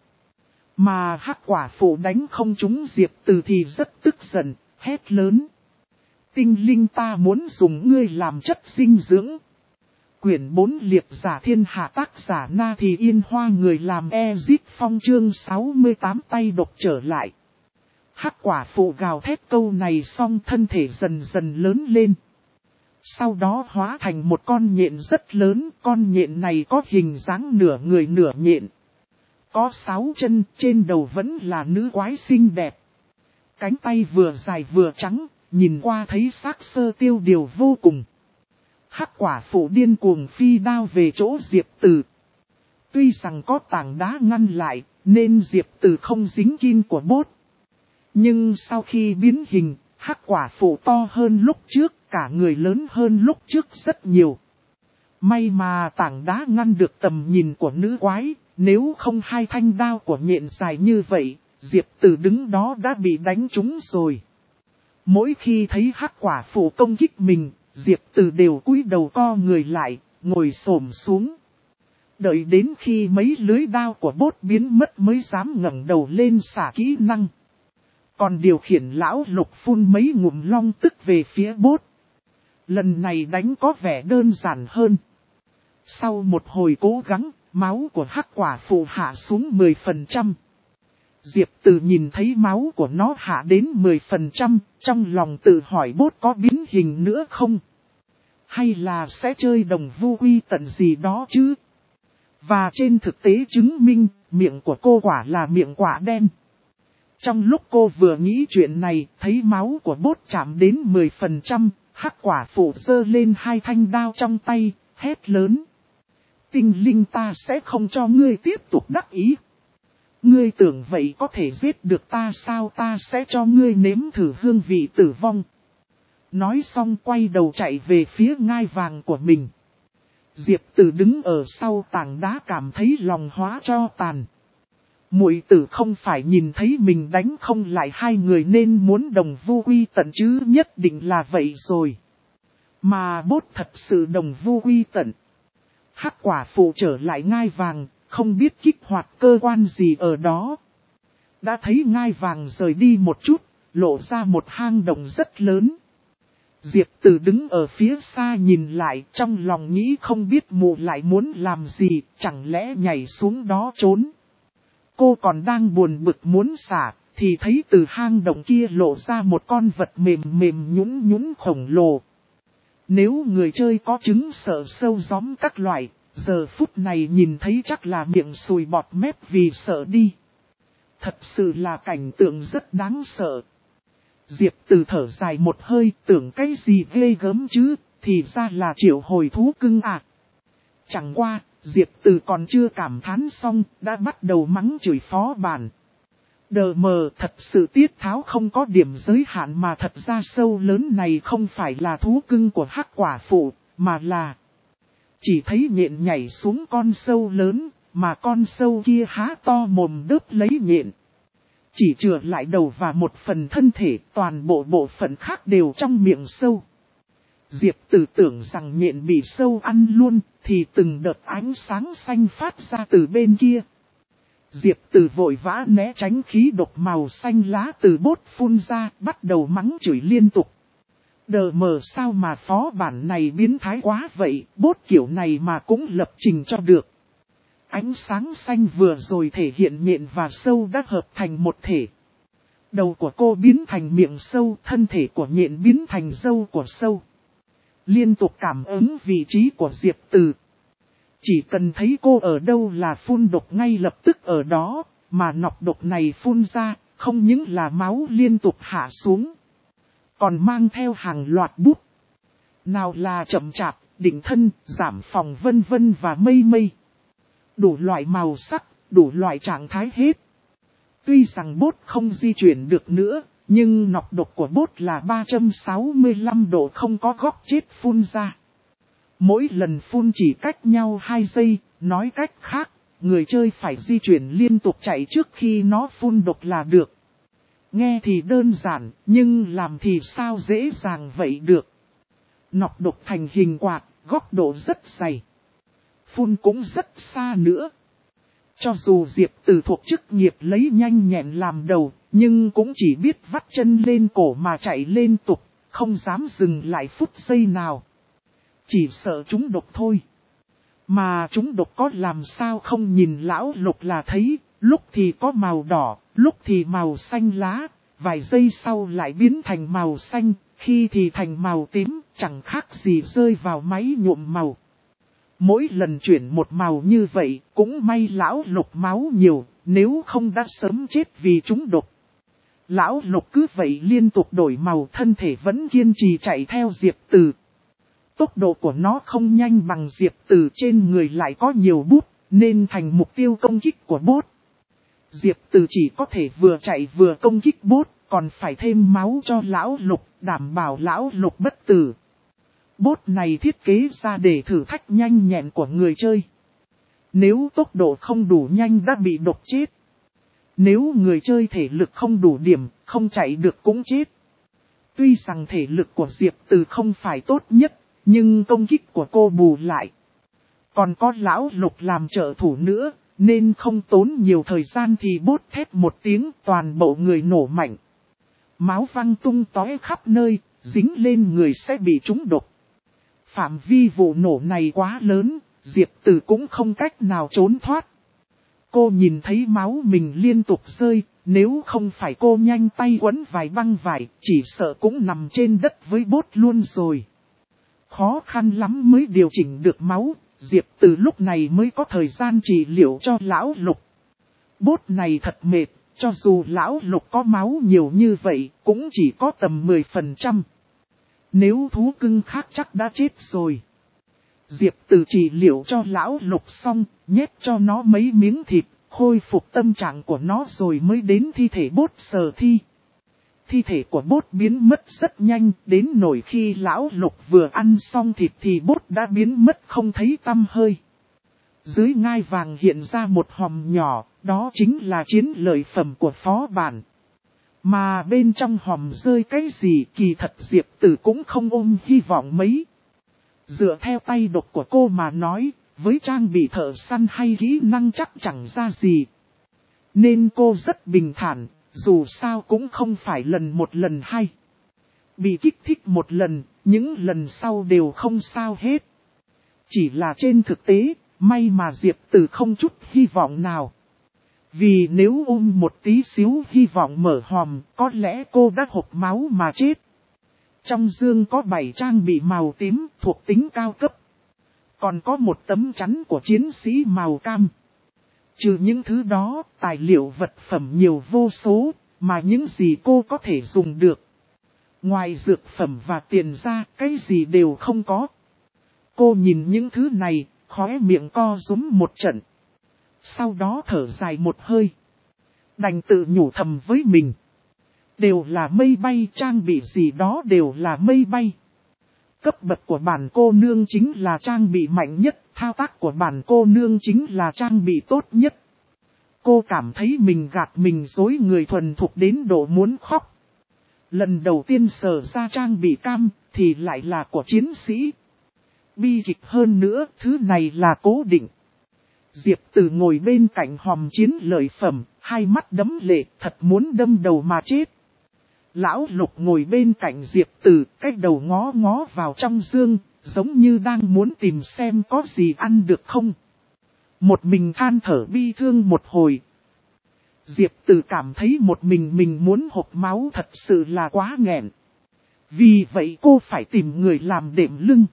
Mà hắc quả phụ đánh không trúng Diệp Từ thì rất tức giận, hét lớn. Tinh linh ta muốn dùng ngươi làm chất dinh dưỡng. Quyển 4 liệp giả thiên hạ tác giả Na Thì Yên Hoa người làm Ezit Phong chương 68 tay độc trở lại. Hắc quả phụ gào thét câu này xong thân thể dần dần lớn lên. Sau đó hóa thành một con nhện rất lớn, con nhện này có hình dáng nửa người nửa nhện. có 6 chân, trên đầu vẫn là nữ quái xinh đẹp. Cánh tay vừa dài vừa trắng, nhìn qua thấy sắc sơ tiêu điều vô cùng. Hắc quả phụ điên cuồng phi đao về chỗ Diệp Từ. Tuy rằng có tảng đá ngăn lại, nên Diệp Từ không dính kim của bốt. Nhưng sau khi biến hình, hắc quả phụ to hơn lúc trước, cả người lớn hơn lúc trước rất nhiều. May mà tảng đá ngăn được tầm nhìn của nữ quái, nếu không hai thanh đao của nhện dài như vậy, Diệp Từ đứng đó đã bị đánh trúng rồi. Mỗi khi thấy hắc quả phụ công kích mình, Diệp Từ đều cúi đầu co người lại, ngồi xổm xuống. Đợi đến khi mấy lưới đao của bốt biến mất mới dám ngẩng đầu lên xả kỹ năng. Còn điều khiển lão Lục phun mấy ngụm long tức về phía bốt. Lần này đánh có vẻ đơn giản hơn. Sau một hồi cố gắng, máu của hắc quả phụ hạ xuống 10%. Diệp Từ nhìn thấy máu của nó hạ đến 10%, trong lòng tự hỏi bốt có biến hình nữa không? Hay là sẽ chơi đồng vu quy tận gì đó chứ? Và trên thực tế chứng minh, miệng của cô quả là miệng quả đen. Trong lúc cô vừa nghĩ chuyện này, thấy máu của bốt chạm đến 10%, hắc quả phụ giơ lên hai thanh đao trong tay, hét lớn. Tinh linh ta sẽ không cho ngươi tiếp tục đắc ý. Ngươi tưởng vậy có thể giết được ta sao, ta sẽ cho ngươi nếm thử hương vị tử vong. Nói xong quay đầu chạy về phía ngai vàng của mình. Diệp Tử đứng ở sau tảng đá cảm thấy lòng hóa cho tàn. Muội tử không phải nhìn thấy mình đánh không lại hai người nên muốn đồng vu quy tận chứ, nhất định là vậy rồi. Mà bốt thật sự đồng vu quy tận. Hắc quả phụ trở lại ngai vàng, không biết kích hoạt cơ quan gì ở đó. Đã thấy ngai vàng rời đi một chút, lộ ra một hang động rất lớn. Diệp Tử đứng ở phía xa nhìn lại, trong lòng nghĩ không biết mụ lại muốn làm gì, chẳng lẽ nhảy xuống đó trốn. Cô còn đang buồn bực muốn xả, thì thấy từ hang động kia lộ ra một con vật mềm mềm nhũn nhũn khổng lồ. Nếu người chơi có chứng sợ sâu gióm các loại, giờ phút này nhìn thấy chắc là miệng sùi bọt mép vì sợ đi. Thật sự là cảnh tượng rất đáng sợ. Diệp Từ thở dài một hơi, tưởng cái gì ghê gớm chứ, thì ra là triệu hồi thú cưng à. Chẳng qua, Diệp Từ còn chưa cảm thán xong, đã bắt đầu mắng chửi phó bản. Đờ mờ, thật sự tiết tháo không có điểm giới hạn, mà thật ra sâu lớn này không phải là thú cưng của hắc quả phụ, mà là... Chỉ thấy nhện nhảy xuống con sâu lớn, mà con sâu kia há to mồm đớp lấy nhện. Chỉ chừa lại đầu và một phần thân thể, toàn bộ bộ phận khác đều trong miệng sâu. Diệp Tử tưởng rằng nhện bị sâu ăn luôn, thì từng đợt ánh sáng xanh phát ra từ bên kia. Diệp Tử vội vã né tránh khí độc màu xanh lá từ bốt phun ra, bắt đầu mắng chửi liên tục. Đờ mờ sao mà phó bản này biến thái quá vậy, bốt kiểu này mà cũng lập trình cho được. Ánh sáng xanh vừa rồi thể hiện nhện và sâu đã hợp thành một thể. Đầu của cô biến thành miệng sâu, thân thể của nhện biến thành râu của sâu. Liên tục cảm ứng vị trí của Diệp Từ. Chỉ cần thấy cô ở đâu là phun độc ngay lập tức ở đó, mà nọc độc này phun ra, không những là máu liên tục hạ xuống, còn mang theo hàng loạt bút. Nào là chậm chạp, định thân, giảm phòng vân vân và mây mây. Đủ loại màu sắc, đủ loại trạng thái hết. Tuy rằng bốt không di chuyển được nữa, nhưng nọc độc của bốt là 365 độ không có góc chết phun ra. Mỗi lần phun chỉ cách nhau 2 giây, nói cách khác, người chơi phải di chuyển liên tục chạy trước khi nó phun độc là được. Nghe thì đơn giản, nhưng làm thì sao dễ dàng vậy được. Nọc độc thành hình quạt, góc độ rất dày. Phun cũng rất xa nữa. Cho dù Diệp Từ thuộc chức nghiệp lấy nhanh nhẹn làm đầu, nhưng cũng chỉ biết vắt chân lên cổ mà chạy liên tục, không dám dừng lại phút giây nào. Chỉ sợ chúng độc thôi. Mà chúng độc có làm sao không nhìn lão Lục là thấy, lúc thì có màu đỏ, lúc thì màu xanh lá, vài giây sau lại biến thành màu xanh, khi thì thành màu tím, chẳng khác gì rơi vào máy nhuộm màu. Mỗi lần chuyển một màu như vậy, cũng may lão Lục máu nhiều, nếu không đã sớm chết vì trúng độc. Lão Lục cứ vậy liên tục đổi màu, thân thể vẫn kiên trì chạy theo Diệp Từ. Tốc độ của nó không nhanh bằng Diệp Từ, trên người lại có nhiều bút, nên thành mục tiêu công kích của bốt. Diệp Từ chỉ có thể vừa chạy vừa công kích bốt, còn phải thêm máu cho lão Lục, đảm bảo lão Lục bất tử. Bốt này thiết kế ra để thử thách nhanh nhẹn của người chơi. Nếu tốc độ không đủ nhanh đã bị độc chết. Nếu người chơi thể lực không đủ điểm, không chạy được cũng chết. Tuy rằng thể lực của Diệp Từ không phải tốt nhất, nhưng công kích của cô bù lại. Còn có lão Lục làm trợ thủ nữa, nên không tốn nhiều thời gian thì bốt thét một tiếng, toàn bộ người nổ mạnh. Máu văng tung tóe khắp nơi, dính lên người sẽ bị trúng độc. Phạm vi vụ nổ này quá lớn, Diệp Từ cũng không cách nào trốn thoát. Cô nhìn thấy máu mình liên tục rơi, nếu không phải cô nhanh tay quấn vài băng vải, chỉ sợ cũng nằm trên đất với bốt luôn rồi. Khó khăn lắm mới điều chỉnh được máu, Diệp Từ lúc này mới có thời gian trị liệu cho lão Lục. Bốt này thật mệt, cho dù lão Lục có máu nhiều như vậy, cũng chỉ có tầm 10%. Nếu thú cưng khác chắc đã chết rồi. Diệp Từ trị liệu cho lão Lục xong, nhét cho nó mấy miếng thịt, khôi phục tâm trạng của nó rồi mới đến thi thể bốt sờ thi. Thi thể của bốt biến mất rất nhanh, đến nỗi khi lão Lục vừa ăn xong thịt thì bốt đã biến mất không thấy tăm hơi. Dưới ngai vàng hiện ra một hòm nhỏ, đó chính là chiến lợi phẩm của phó bản. Mà bên trong hòm rơi cái gì kỳ thật Diệp Từ cũng không ôm hy vọng mấy. Dựa theo tay độc của cô mà nói, với trang bị thợ săn hay kỹ năng chắc chẳng ra gì. Nên cô rất bình thản, dù sao cũng không phải lần một lần hai. Bị kích thích một lần, những lần sau đều không sao hết. Chỉ là trên thực tế, may mà Diệp Từ không chút hy vọng nào. Vì nếu ôm một tí xíu hy vọng mở hòm, có lẽ cô đã hộc máu mà chết. Trong dương có 7 trang bị màu tím thuộc tính cao cấp. Còn có một tấm chắn của chiến sĩ màu cam. Trừ những thứ đó, tài liệu vật phẩm nhiều vô số, mà những gì cô có thể dùng được. Ngoài dược phẩm và tiền ra, cái gì đều không có. Cô nhìn những thứ này, khóe miệng co rúm một trận. Sau đó thở dài một hơi. Đành tự nhủ thầm với mình. Đều là mây bay, trang bị gì đó đều là mây bay. Cấp bậc của bản cô nương chính là trang bị mạnh nhất, thao tác của bản cô nương chính là trang bị tốt nhất. Cô cảm thấy mình gạt mình dối người thuần thục đến độ muốn khóc. Lần đầu tiên sờ ra trang bị cam, thì lại là của chiến sĩ. Bi kịch hơn nữa, thứ này là cố định. Diệp Từ ngồi bên cạnh hòm chiến lợi phẩm, hai mắt đẫm lệ, thật muốn đâm đầu mà chết. Lão Lục ngồi bên cạnh Diệp Từ, cái đầu ngó ngó vào trong dương, giống như đang muốn tìm xem có gì ăn được không. Một mình than thở bi thương một hồi. Diệp Từ cảm thấy một mình muốn hộc máu thật sự là quá nghẹn. Vì vậy cô phải tìm người làm đệm lưng.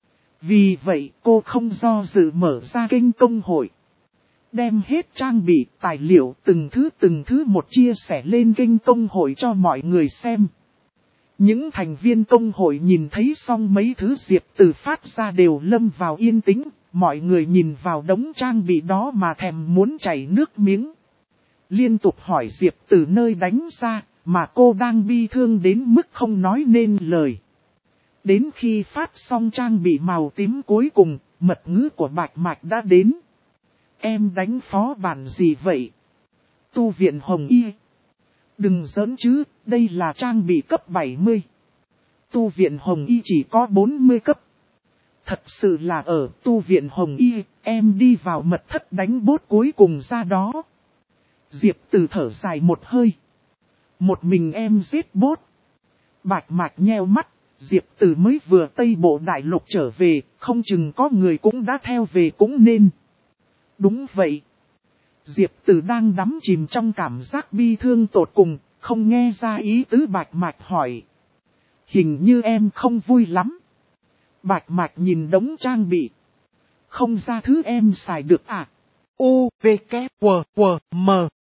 Vì vậy cô không do dự mở ra kênh công hội. Đem hết trang bị, tài liệu từng thứ một chia sẻ lên kênh công hội cho mọi người xem. Những thành viên công hội nhìn thấy xong mấy thứ Diệp Từ phát ra đều lâm vào yên tĩnh. Mọi người nhìn vào đống trang bị đó mà thèm muốn chảy nước miếng. Liên tục hỏi Diệp Từ nơi đánh ra, mà cô đang bi thương đến mức không nói nên lời. Đến khi phát xong trang bị màu tím cuối cùng, mật ngữ của Bạch Mạch đã đến. Em đánh phó bản gì vậy? Tu viện Hồng Y. Đừng giỡn chứ, đây là trang bị cấp 70. Tu viện Hồng Y chỉ có 40 cấp. Thật sự là ở tu viện Hồng Y, em đi vào mật thất đánh bốt cuối cùng ra đó. Diệp Từ thở dài một hơi. Một mình em giết bốt. Bạch Mạch nheo mắt, Diệp Từ mới vừa Tây Bộ Đại Lục trở về, không chừng có người cũng đã theo về cũng nên. Đúng vậy. Diệp Từ đang đắm chìm trong cảm giác bi thương tột cùng, không nghe ra ý tứ Bạch Mạch hỏi. Hình như em không vui lắm. Bạch Mạch nhìn đống trang bị. không ra thứ em xài được à? U, V, K, W, W, M.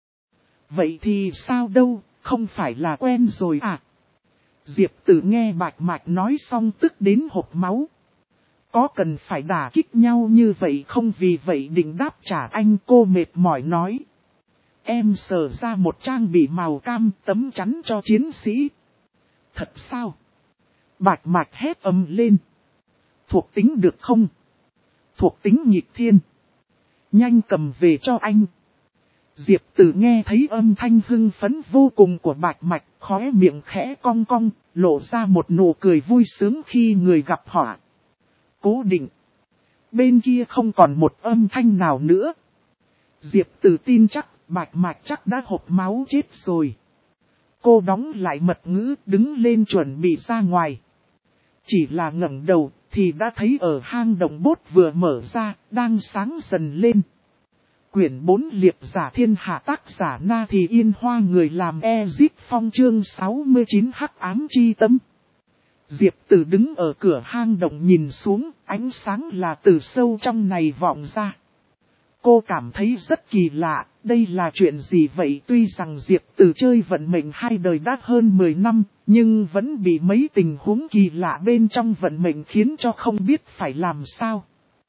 Vậy thì sao đâu, không phải là quen rồi à? Diệp Tử nghe Bạch Mạch nói xong tức đến hộc máu. Có cần phải đả kích nhau như vậy không, vì vậy định đáp trả anh. Cô mệt mỏi nói. Em sờ ra một trang bị màu cam tấm chắn cho chiến sĩ. Thật sao? Bạch Mạch hét ầm lên. Thuộc tính được không? Thuộc tính nghịch thiên. Nhanh cầm về cho anh. Diệp Tử nghe thấy âm thanh hưng phấn vô cùng của Bạch Mạch, khóe miệng khẽ cong cong, lộ ra một nụ cười vui sướng khi người gặp họa. Cố định. Bên kia không còn một âm thanh nào nữa. Diệp Tử tin chắc Bạch Mạch chắc đã hộc máu chết rồi. Cô đóng lại mật ngữ đứng lên chuẩn bị ra ngoài. Chỉ là ngẩng đầu thì đã thấy ở hang động bốt vừa mở ra, đang sáng dần lên. Quyển 4 Liệp giả thiên hạ, tác giả Na Thì Yên Hoa, người làm Ezip Phong, chương 69 Hắc ám chi tâm. Diệp Tử đứng ở cửa hang động nhìn xuống, ánh sáng là từ sâu trong này vọng ra. Cô cảm thấy rất kỳ lạ, đây là chuyện gì vậy? Tuy rằng Diệp Tử chơi vận mệnh 2 đời đã hơn 10 năm, nhưng vẫn bị mấy tình huống kỳ lạ bên trong vận mệnh khiến cho không biết phải làm sao.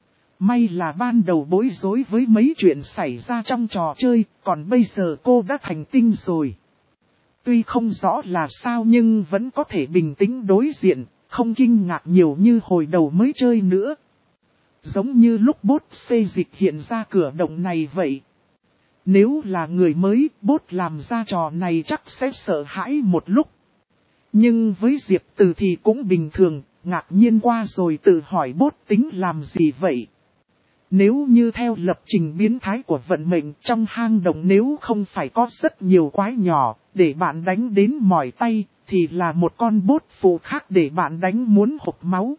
May là ban đầu bối rối với mấy chuyện xảy ra trong trò chơi, còn bây giờ cô đã thành tinh rồi. Tuy không rõ là sao nhưng vẫn có thể bình tĩnh đối diện, không kinh ngạc nhiều như hồi đầu mới chơi nữa. Giống như lúc bốt xê dịch hiện ra cửa động này vậy. Nếu là người mới, bốt làm ra trò này chắc sẽ sợ hãi một lúc. Nhưng với Diệp Tử thì cũng bình thường, ngạc nhiên qua rồi tự hỏi bốt tính làm gì vậy. Nếu như theo lập trình biến thái của vận mệnh, trong hang động nếu không phải có rất nhiều quái nhỏ, để bạn đánh đến mỏi tay, thì là một con bốt phụ khác để bạn đánh muốn hộc máu.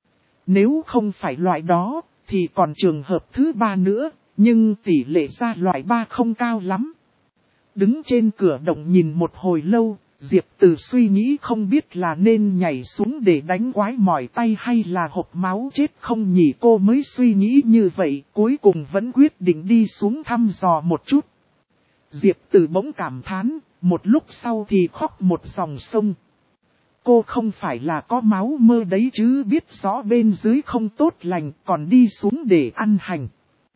Nếu không phải loại đó, thì còn trường hợp thứ 3 nữa, nhưng tỷ lệ ra loại 3 không cao lắm. Đứng trên cửa động nhìn một hồi lâu, Diệp Tử suy nghĩ không biết là nên nhảy xuống để đánh quái mỏi tay hay là hộc máu chết không nhỉ. Cô mới suy nghĩ như vậy, cuối cùng vẫn quyết định đi xuống thăm dò một chút. Diệp Tử bỗng cảm thán, một lúc sau thì khóc một dòng sông. Cô không phải là có máu mơ đấy chứ, biết rõ bên dưới không tốt lành, còn đi xuống để ăn hành.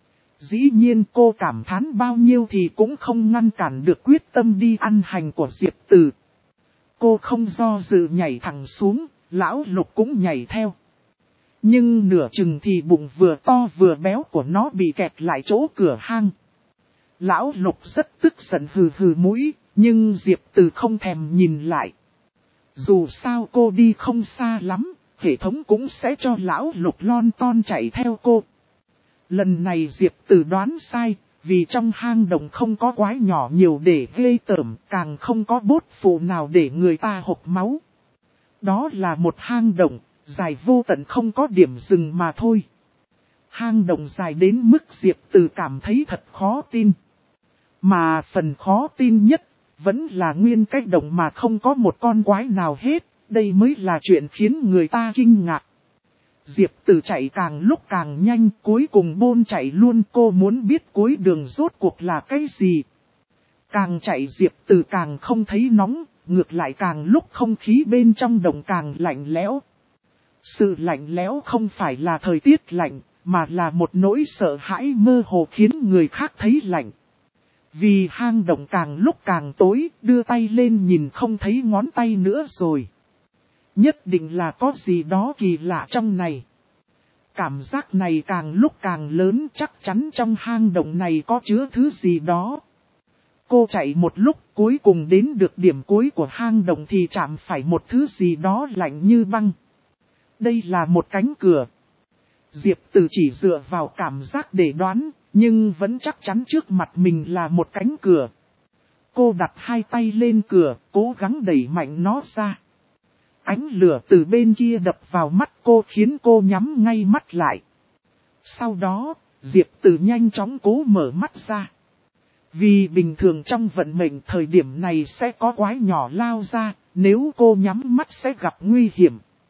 Dĩ nhiên cô cảm thán bao nhiêu thì cũng không ngăn cản được quyết tâm đi ăn hành của Diệp Tử. Cô không do dự nhảy thẳng xuống, lão Lục cũng nhảy theo. Nhưng nửa chừng thì bụng vừa to vừa béo của nó bị kẹt lại chỗ cửa hang. Lão Lục rất tức giận hừ hừ mũi, nhưng Diệp Tử không thèm nhìn lại. Dù sao cô đi không xa lắm, hệ thống cũng sẽ cho lão Lục lon ton chạy theo cô. Lần này Diệp Tử đoán sai, vì trong hang động không có quái nhỏ nhiều để ghê tởm, càng không có bốt phụ nào để người ta hộc máu. Đó là một hang động, dài vô tận không có điểm dừng mà thôi. Hang động dài đến mức Diệp Tử cảm thấy thật khó tin. Mà phần khó tin nhất, vẫn là nguyên cái động mà không có một con quái nào hết, đây mới là chuyện khiến người ta kinh ngạc. Diệp Tử chạy càng lúc càng nhanh, cuối cùng bôn chạy luôn. Cô muốn biết cuối đường rốt cuộc là cái gì. Càng chạy Diệp Tử càng không thấy nóng, ngược lại càng lúc không khí bên trong động càng lạnh lẽo. Sự lạnh lẽo không phải là thời tiết lạnh, mà là một nỗi sợ hãi mơ hồ khiến người khác thấy lạnh. Vì hang động càng lúc càng tối, đưa tay lên nhìn không thấy ngón tay nữa rồi. Nhất định là có gì đó kỳ lạ trong này. Cảm giác này càng lúc càng lớn, chắc chắn trong hang động này có chứa thứ gì đó. Cô chạy một lúc cuối cùng đến được điểm cuối của hang động thì chạm phải một thứ gì đó lạnh như băng. Đây là một cánh cửa. Diệp Tử chỉ dựa vào cảm giác để đoán, nhưng vẫn chắc chắn trước mặt mình là một cánh cửa. Cô đặt hai tay lên cửa, cố gắng đẩy mạnh nó ra. Ánh lửa từ bên kia đập vào mắt cô khiến cô nhắm ngay mắt lại. Sau đó, Diệp Tử nhanh chóng cố mở mắt ra. Vì bình thường trong vận mệnh thời điểm này sẽ có quái nhỏ lao ra, nếu cô nhắm mắt sẽ gặp nguy hiểm.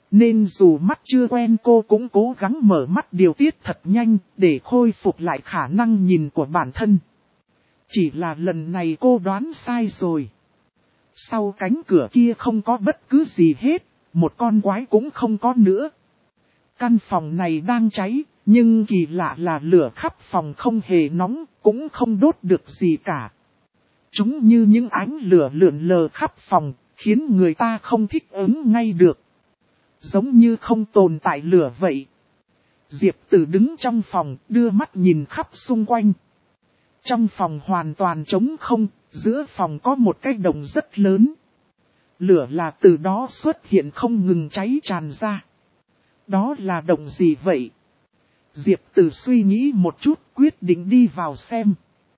Nên dù mắt chưa quen cô cũng cố gắng mở mắt điều tiết thật nhanh để khôi phục lại khả năng nhìn của bản thân. Chỉ là lần này cô đoán sai rồi. Sau cánh cửa kia không có bất cứ gì hết, một con quái cũng không có nữa. Căn phòng này đang cháy, nhưng kỳ lạ là lửa khắp phòng không hề nóng, cũng không đốt được gì cả. Chúng như những ánh lửa lượn lờ khắp phòng, khiến người ta không thích ứng ngay được. Giống như không tồn tại lửa vậy. Diệp Tử đứng trong phòng, đưa mắt nhìn khắp xung quanh. Trong phòng hoàn toàn trống không, giữa phòng có một cái đồng rất lớn. Lửa là từ đó xuất hiện không ngừng cháy tràn ra. Đó là động gì vậy? Diệp Tử suy nghĩ một chút, quyết định đi vào xem.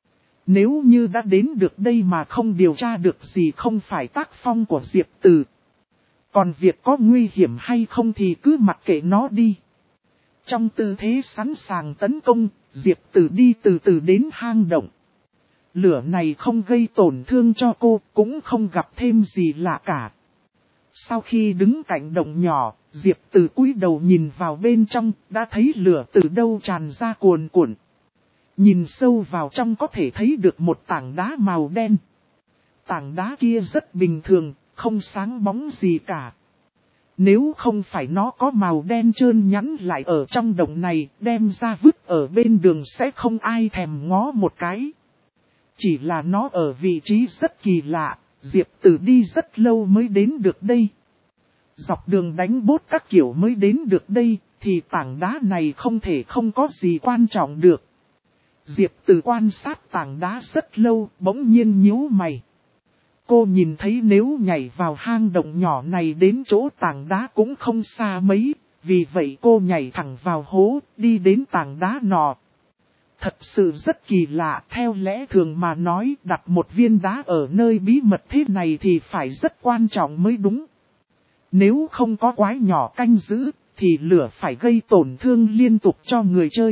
Nếu như đã đến được đây mà không điều tra được gì không phải tác phong của Diệp Tử. Còn việc có nguy hiểm hay không thì cứ mặc kệ nó đi. Trong tư thế sẵn sàng tấn công, Diệp Tử đi từ từ đến hang động. Lửa này không gây tổn thương cho cô, cũng không gặp thêm gì lạ cả. Sau khi đứng cạnh động nhỏ, Diệp Tử cúi đầu nhìn vào bên trong, đã thấy lửa từ đâu tràn ra cuồn cuộn. Nhìn sâu vào trong có thể thấy được một tảng đá màu đen. Tảng đá kia rất bình thường, không sáng bóng gì cả. Nếu không phải nó có màu đen trơn nhẵn lại ở trong động này, đem ra vứt ở bên đường sẽ không ai thèm ngó một cái. Chỉ là nó ở vị trí rất kỳ lạ, Diệp Tử đi rất lâu mới đến được đây. Dọc đường đánh bốt các kiểu mới đến được đây, thì tảng đá này không thể không có gì quan trọng được. Diệp Tử quan sát tảng đá rất lâu, bỗng nhiên nhíu mày. Cô nhìn thấy nếu nhảy vào hang động nhỏ này đến chỗ tảng đá cũng không xa mấy, vì vậy cô nhảy thẳng vào hố, đi đến tảng đá nọ. Thật sự rất kỳ lạ, theo lẽ thường mà nói đặt một viên đá ở nơi bí mật thế này thì phải rất quan trọng mới đúng. Nếu không có quái nhỏ canh giữ, thì lửa phải gây tổn thương liên tục cho người chơi.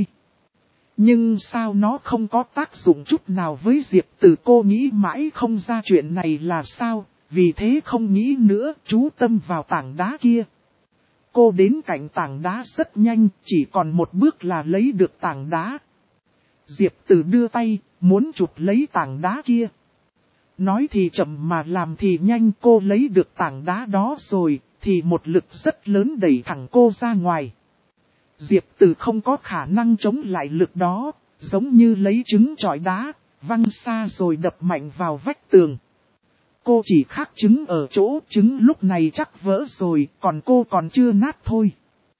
Nhưng sao nó không có tác dụng chút nào với Diệp Tử, cô nghĩ mãi không ra chuyện này là sao, vì thế không nghĩ nữa, chú tâm vào tảng đá kia. Cô đến cạnh tảng đá rất nhanh, chỉ còn một bước là lấy được tảng đá. Diệp Tử đưa tay, muốn chụp lấy tảng đá kia. Nói thì chậm mà làm thì nhanh, cô lấy được tảng đá đó rồi, thì một lực rất lớn đẩy thẳng cô ra ngoài. Diệp Tử không có khả năng chống lại lực đó, giống như lấy trứng chọi đá, văng xa rồi đập mạnh vào vách tường. Cô chỉ khác trứng ở chỗ trứng lúc này chắc vỡ rồi, còn cô còn chưa nát thôi.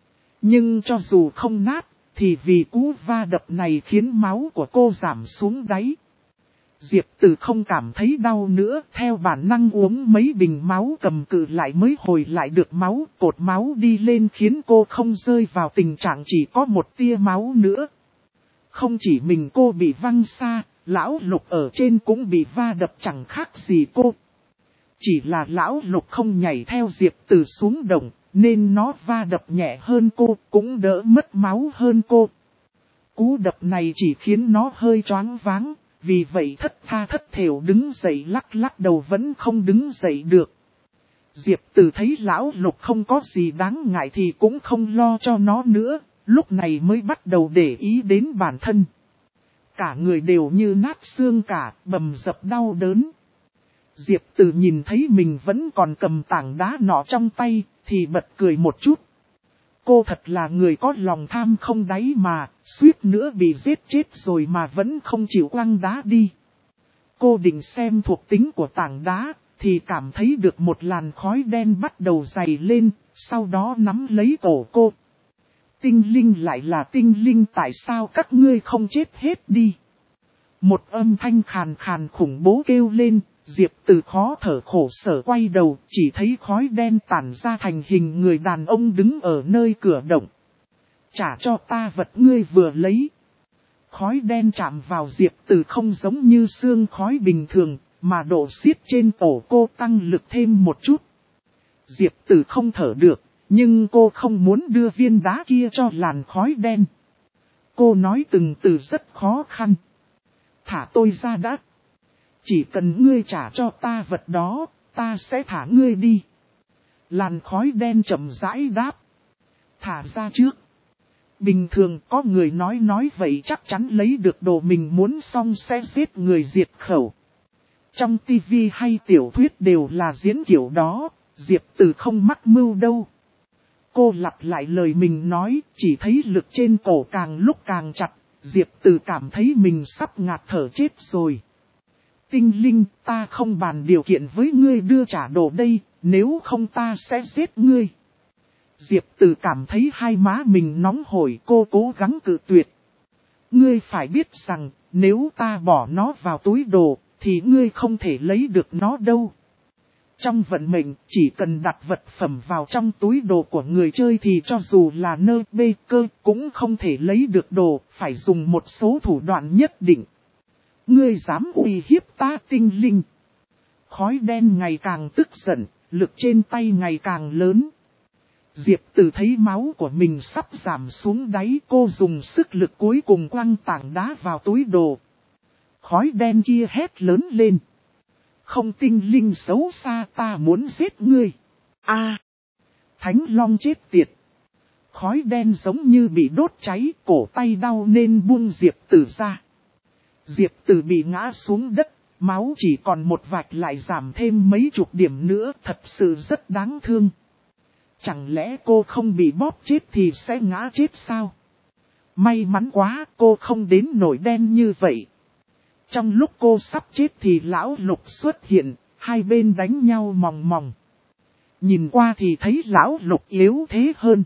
Nhưng cho dù không nát, thì vì cú va đập này khiến máu của cô giảm xuống đáy. Diệp Tử không cảm thấy đau nữa, theo bản năng uống mấy bình máu cầm cự lại mới hồi lại được máu, cột máu đi lên khiến cô không rơi vào tình trạng chỉ có một tia máu nữa. Không chỉ mình cô bị văng xa, lão Lục ở trên cũng bị va đập chẳng khác gì cô. Chỉ là lão Lục không nhảy theo Diệp Tử xuống động, nên nó va đập nhẹ hơn cô, cũng đỡ mất máu hơn cô. Cú đập này chỉ khiến nó hơi choáng váng. Vì vậy thất tha thất thểu đứng dậy lắc lắc đầu vẫn không đứng dậy được. Diệp Tử thấy lão Lục không có gì đáng ngại thì cũng không lo cho nó nữa, lúc này mới bắt đầu để ý đến bản thân. Cả người đều như nát xương cả, bầm dập đau đớn. Diệp Tử nhìn thấy mình vẫn còn cầm tảng đá nọ trong tay, thì bật cười một chút. Cô thật là người có lòng tham không đáy mà, suýt nữa bị giết chết rồi mà vẫn không chịu quăng đá đi. Cô định xem thuộc tính của tảng đá, thì cảm thấy được một làn khói đen bắt đầu dày lên, sau đó nắm lấy cổ cô. Tinh linh lại là tinh linh, tại sao các ngươi không chết hết đi? Một âm thanh khàn khàn khủng bố kêu lên. Diệp Tử khó thở khổ sở quay đầu, chỉ thấy khói đen tản ra thành hình người đàn ông đứng ở nơi cửa động. Trả cho ta vật ngươi vừa lấy. Khói đen chạm vào Diệp Tử không giống như sương khói bình thường, mà độ xiết trên cổ cô tăng lực thêm một chút. Diệp Tử không thở được, nhưng cô không muốn đưa viên đá kia cho làn khói đen. Cô nói từng từ rất khó khăn. Thả tôi ra đã. Chỉ cần ngươi trả cho ta vật đó, ta sẽ thả ngươi đi. Làn khói đen chậm rãi đáp. Thả ra trước. Bình thường có người nói vậy chắc chắn lấy được đồ mình muốn xong sẽ giết người diệt khẩu. Trong tivi hay tiểu thuyết đều là diễn kiểu đó, Diệp Từ không mắc mưu đâu. Cô lặp lại lời mình nói, chỉ thấy lực trên cổ càng lúc càng chặt, Diệp Từ cảm thấy mình sắp ngạt thở chết rồi. Tinh linh, ta không bàn điều kiện với ngươi đưa trả đồ đây, nếu không ta sẽ giết ngươi. Diệp Từ cảm thấy hai má mình nóng hổi, cô cố gắng cự tuyệt. Ngươi phải biết rằng, nếu ta bỏ nó vào túi đồ, thì ngươi không thể lấy được nó đâu. Trong vận mệnh, chỉ cần đặt vật phẩm vào trong túi đồ của người chơi thì cho dù là nơ bê cơ cũng không thể lấy được đồ, phải dùng một số thủ đoạn nhất định. Ngươi dám uy hiếp ta tinh linh. Khói đen ngày càng tức giận, lực trên tay ngày càng lớn. Diệp Từ thấy máu của mình sắp giảm xuống đáy, cô dùng sức lực cuối cùng quăng tảng đá vào túi đồ. Khói đen kia hét lớn lên. Không, tinh linh xấu xa, ta muốn giết ngươi. Thánh Long chết tiệt. Khói đen giống như bị đốt cháy, cổ tay đau nên buông Diệp Từ ra. Diệp Từ bị ngã xuống đất, máu chỉ còn một vạch lại giảm thêm mấy chục điểm nữa, thật sự rất đáng thương. Chẳng lẽ cô không bị bóp chết thì sẽ ngã chết sao? May mắn quá, cô không đến nổi đen như vậy. Trong lúc cô sắp chết thì lão Lục xuất hiện, hai bên đánh nhau mòng mòng. Nhìn qua thì thấy lão Lục yếu thế hơn.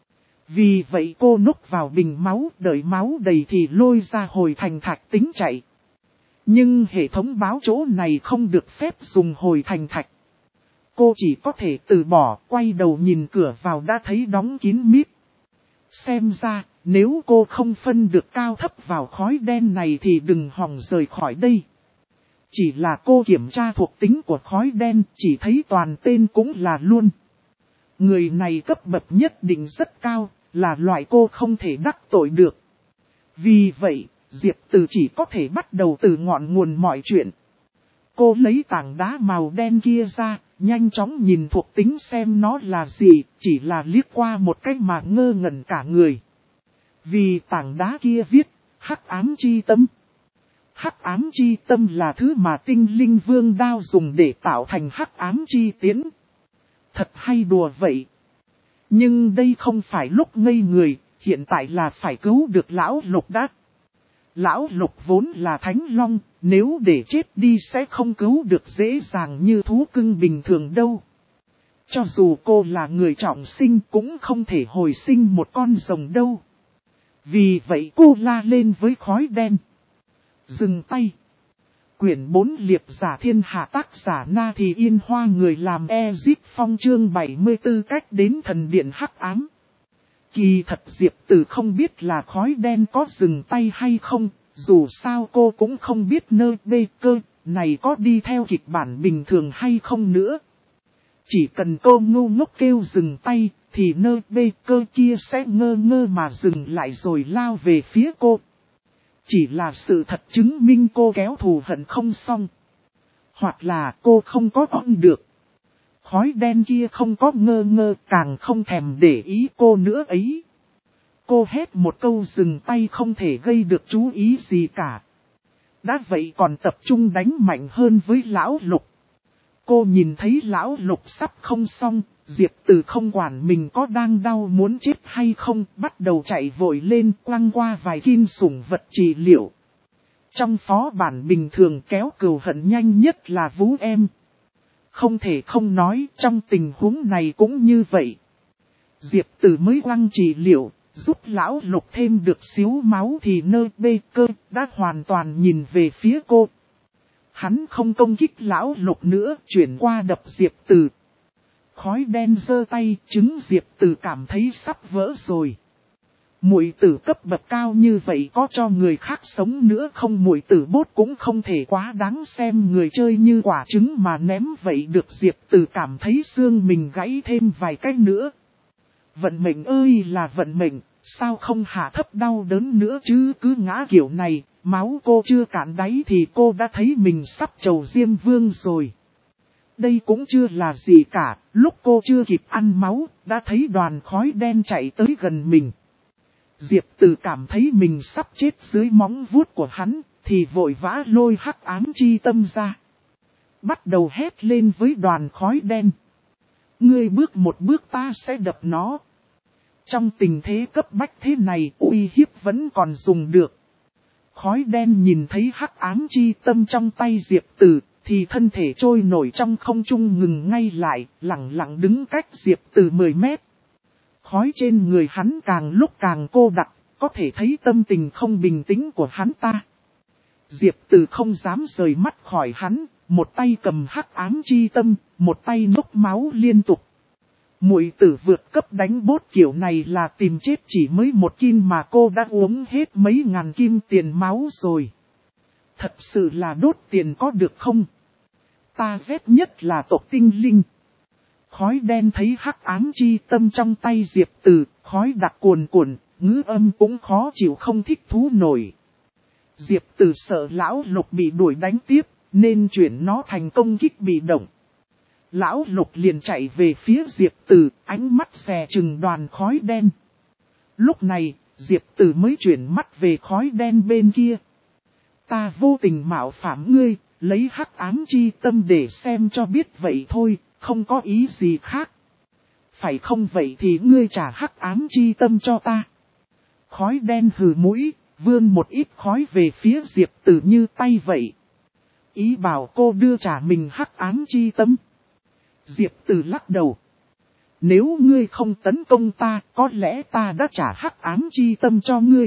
Vì vậy cô núp vào bình máu, đợi máu đầy thì lôi ra hồi thành thạch tính chạy. Nhưng hệ thống báo chỗ này không được phép dùng hồi thành thạch. Cô chỉ có thể từ bỏ, quay đầu nhìn cửa vào đã thấy đóng kín mít. Xem ra, nếu cô không phân được cao thấp vào khói đen này thì đừng hòng rời khỏi đây. Chỉ là cô kiểm tra thuộc tính của khói đen, chỉ thấy toàn tên cũng là luôn. Người này cấp bậc nhất định rất cao, là loại cô không thể đắc tội được. Vì vậy, Diệp Từ chỉ có thể bắt đầu từ ngọn nguồn mọi chuyện. Cô lấy tảng đá màu đen kia ra, nhanh chóng nhìn thuộc tính xem nó là gì, chỉ là liếc qua một cách mà ngơ ngẩn cả người. Vì tảng đá kia viết, hắc ám chi tâm. Hắc ám chi tâm là thứ mà tinh linh vương đao dùng để tạo thành hắc ám chi tiến. Thật hay đùa vậy. Nhưng đây không phải lúc ngây người, hiện tại là phải cứu được lão Lục đã. Lão Lục vốn là Thánh Long, nếu để chết đi sẽ không cứu được dễ dàng như thú cưng bình thường đâu. Cho dù cô là người trọng sinh cũng không thể hồi sinh một con rồng đâu. Vì vậy cô la lên với khói đen. Dừng tay. Quyển 4 Liệp giả thiên hạ, tác giả Na Thì Yên Hoa, người làm Ezip Phong, chương 74 cách đến thần điện hắc ám. Kỳ thật Diệp Từ không biết là khói đen có dừng tay hay không, dù sao cô cũng không biết nơ bê cơ này có đi theo kịch bản bình thường hay không nữa. Chỉ cần cô ngu ngốc kêu dừng tay, thì nơ bê cơ kia sẽ ngơ ngơ mà dừng lại rồi lao về phía cô. Chỉ là sự thật chứng minh cô kéo thù hận không xong. Hoặc là cô không có on được. Khói đen kia không có ngơ ngơ, càng không thèm để ý cô nữa ấy. Cô hét một câu dừng tay không thể gây được chú ý gì cả. Đã vậy còn tập trung đánh mạnh hơn với lão Lục. Cô nhìn thấy lão Lục sắp không xong, Diệp Từ không quản mình có đang đau muốn chết hay không, bắt đầu chạy vội lên quăng qua vài kim sủng vật trị liệu. Trong phó bản bình thường kéo cừu hận nhanh nhất là Vũ Em. Không thể không nói trong tình huống này cũng như vậy. Diệp Từ mới quăng trị liệu, giúp lão Lục thêm được xíu máu thì nơ bê cơ đã hoàn toàn nhìn về phía cô. Hắn không công kích lão Lục nữa, chuyển qua đập Diệp Từ. Khói đen giơ tay, trứng Diệp Từ cảm thấy sắp vỡ rồi. Muội tử cấp bậc cao như vậy có cho người khác sống nữa không? Muội tử bốt cũng không thể quá đáng xem người chơi như quả trứng mà ném vậy được. Diệp Từ cảm thấy xương mình gãy thêm vài cái nữa. Vận mệnh ơi là vận mệnh, sao không hạ thấp đau đớn nữa chứ? Cứ ngã kiểu này, máu cô chưa cạn đáy thì cô đã thấy mình sắp trầu Diêm Vương rồi. Đây cũng chưa là gì cả, lúc cô chưa kịp ăn máu, đã thấy đoàn khói đen chạy tới gần mình. Diệp Từ cảm thấy mình sắp chết dưới móng vuốt của hắn, thì vội vã lôi hắc ám chi tâm ra. Bắt đầu hét lên với đoàn khói đen. Ngươi bước một bước ta sẽ đập nó. Trong tình thế cấp bách thế này, uy hiếp vẫn còn dùng được. Khói đen nhìn thấy hắc ám chi tâm trong tay Diệp Từ, thì thân thể trôi nổi trong không trung ngừng ngay lại, lặng lặng đứng cách Diệp Từ 10 mét. Khói trên người hắn càng lúc càng cô đặc, có thể thấy tâm tình không bình tĩnh của hắn ta. Diệp Từ không dám rời mắt khỏi hắn, một tay cầm hắc ám chi tâm, một tay nốc máu liên tục. Muội tử vượt cấp đánh bốt kiểu này là tìm chết, chỉ mới một kim mà cô đã uống hết mấy ngàn kim tiền máu rồi. Thật sự là đốt tiền có được không? Ta ghét nhất là tộc tinh linh. Khói đen thấy hắc ám chi tâm trong tay Diệp Từ, khói đặc cuồn cuộn, ngữ âm cũng khó chịu không thích thú nổi. Diệp Từ sợ lão Lục bị đuổi đánh tiếp, nên chuyển nó thành công kích bị động. Lão Lục liền chạy về phía Diệp Từ, ánh mắt xè chừng đoàn khói đen. Lúc này, Diệp Từ mới chuyển mắt về khói đen bên kia. Ta vô tình mạo phạm ngươi, lấy hắc ám chi tâm để xem cho biết vậy thôi, không có ý gì khác. Phải không vậy thì ngươi trả hắc ám chi tâm cho ta. Khói đen hừ mũi, vươn một ít khói về phía Diệp Từ như tay vậy. Ý bảo cô đưa trả mình hắc ám chi tâm. Diệp Từ lắc đầu. Nếu ngươi không tấn công ta, có lẽ ta đã trả hắc ám chi tâm cho ngươi.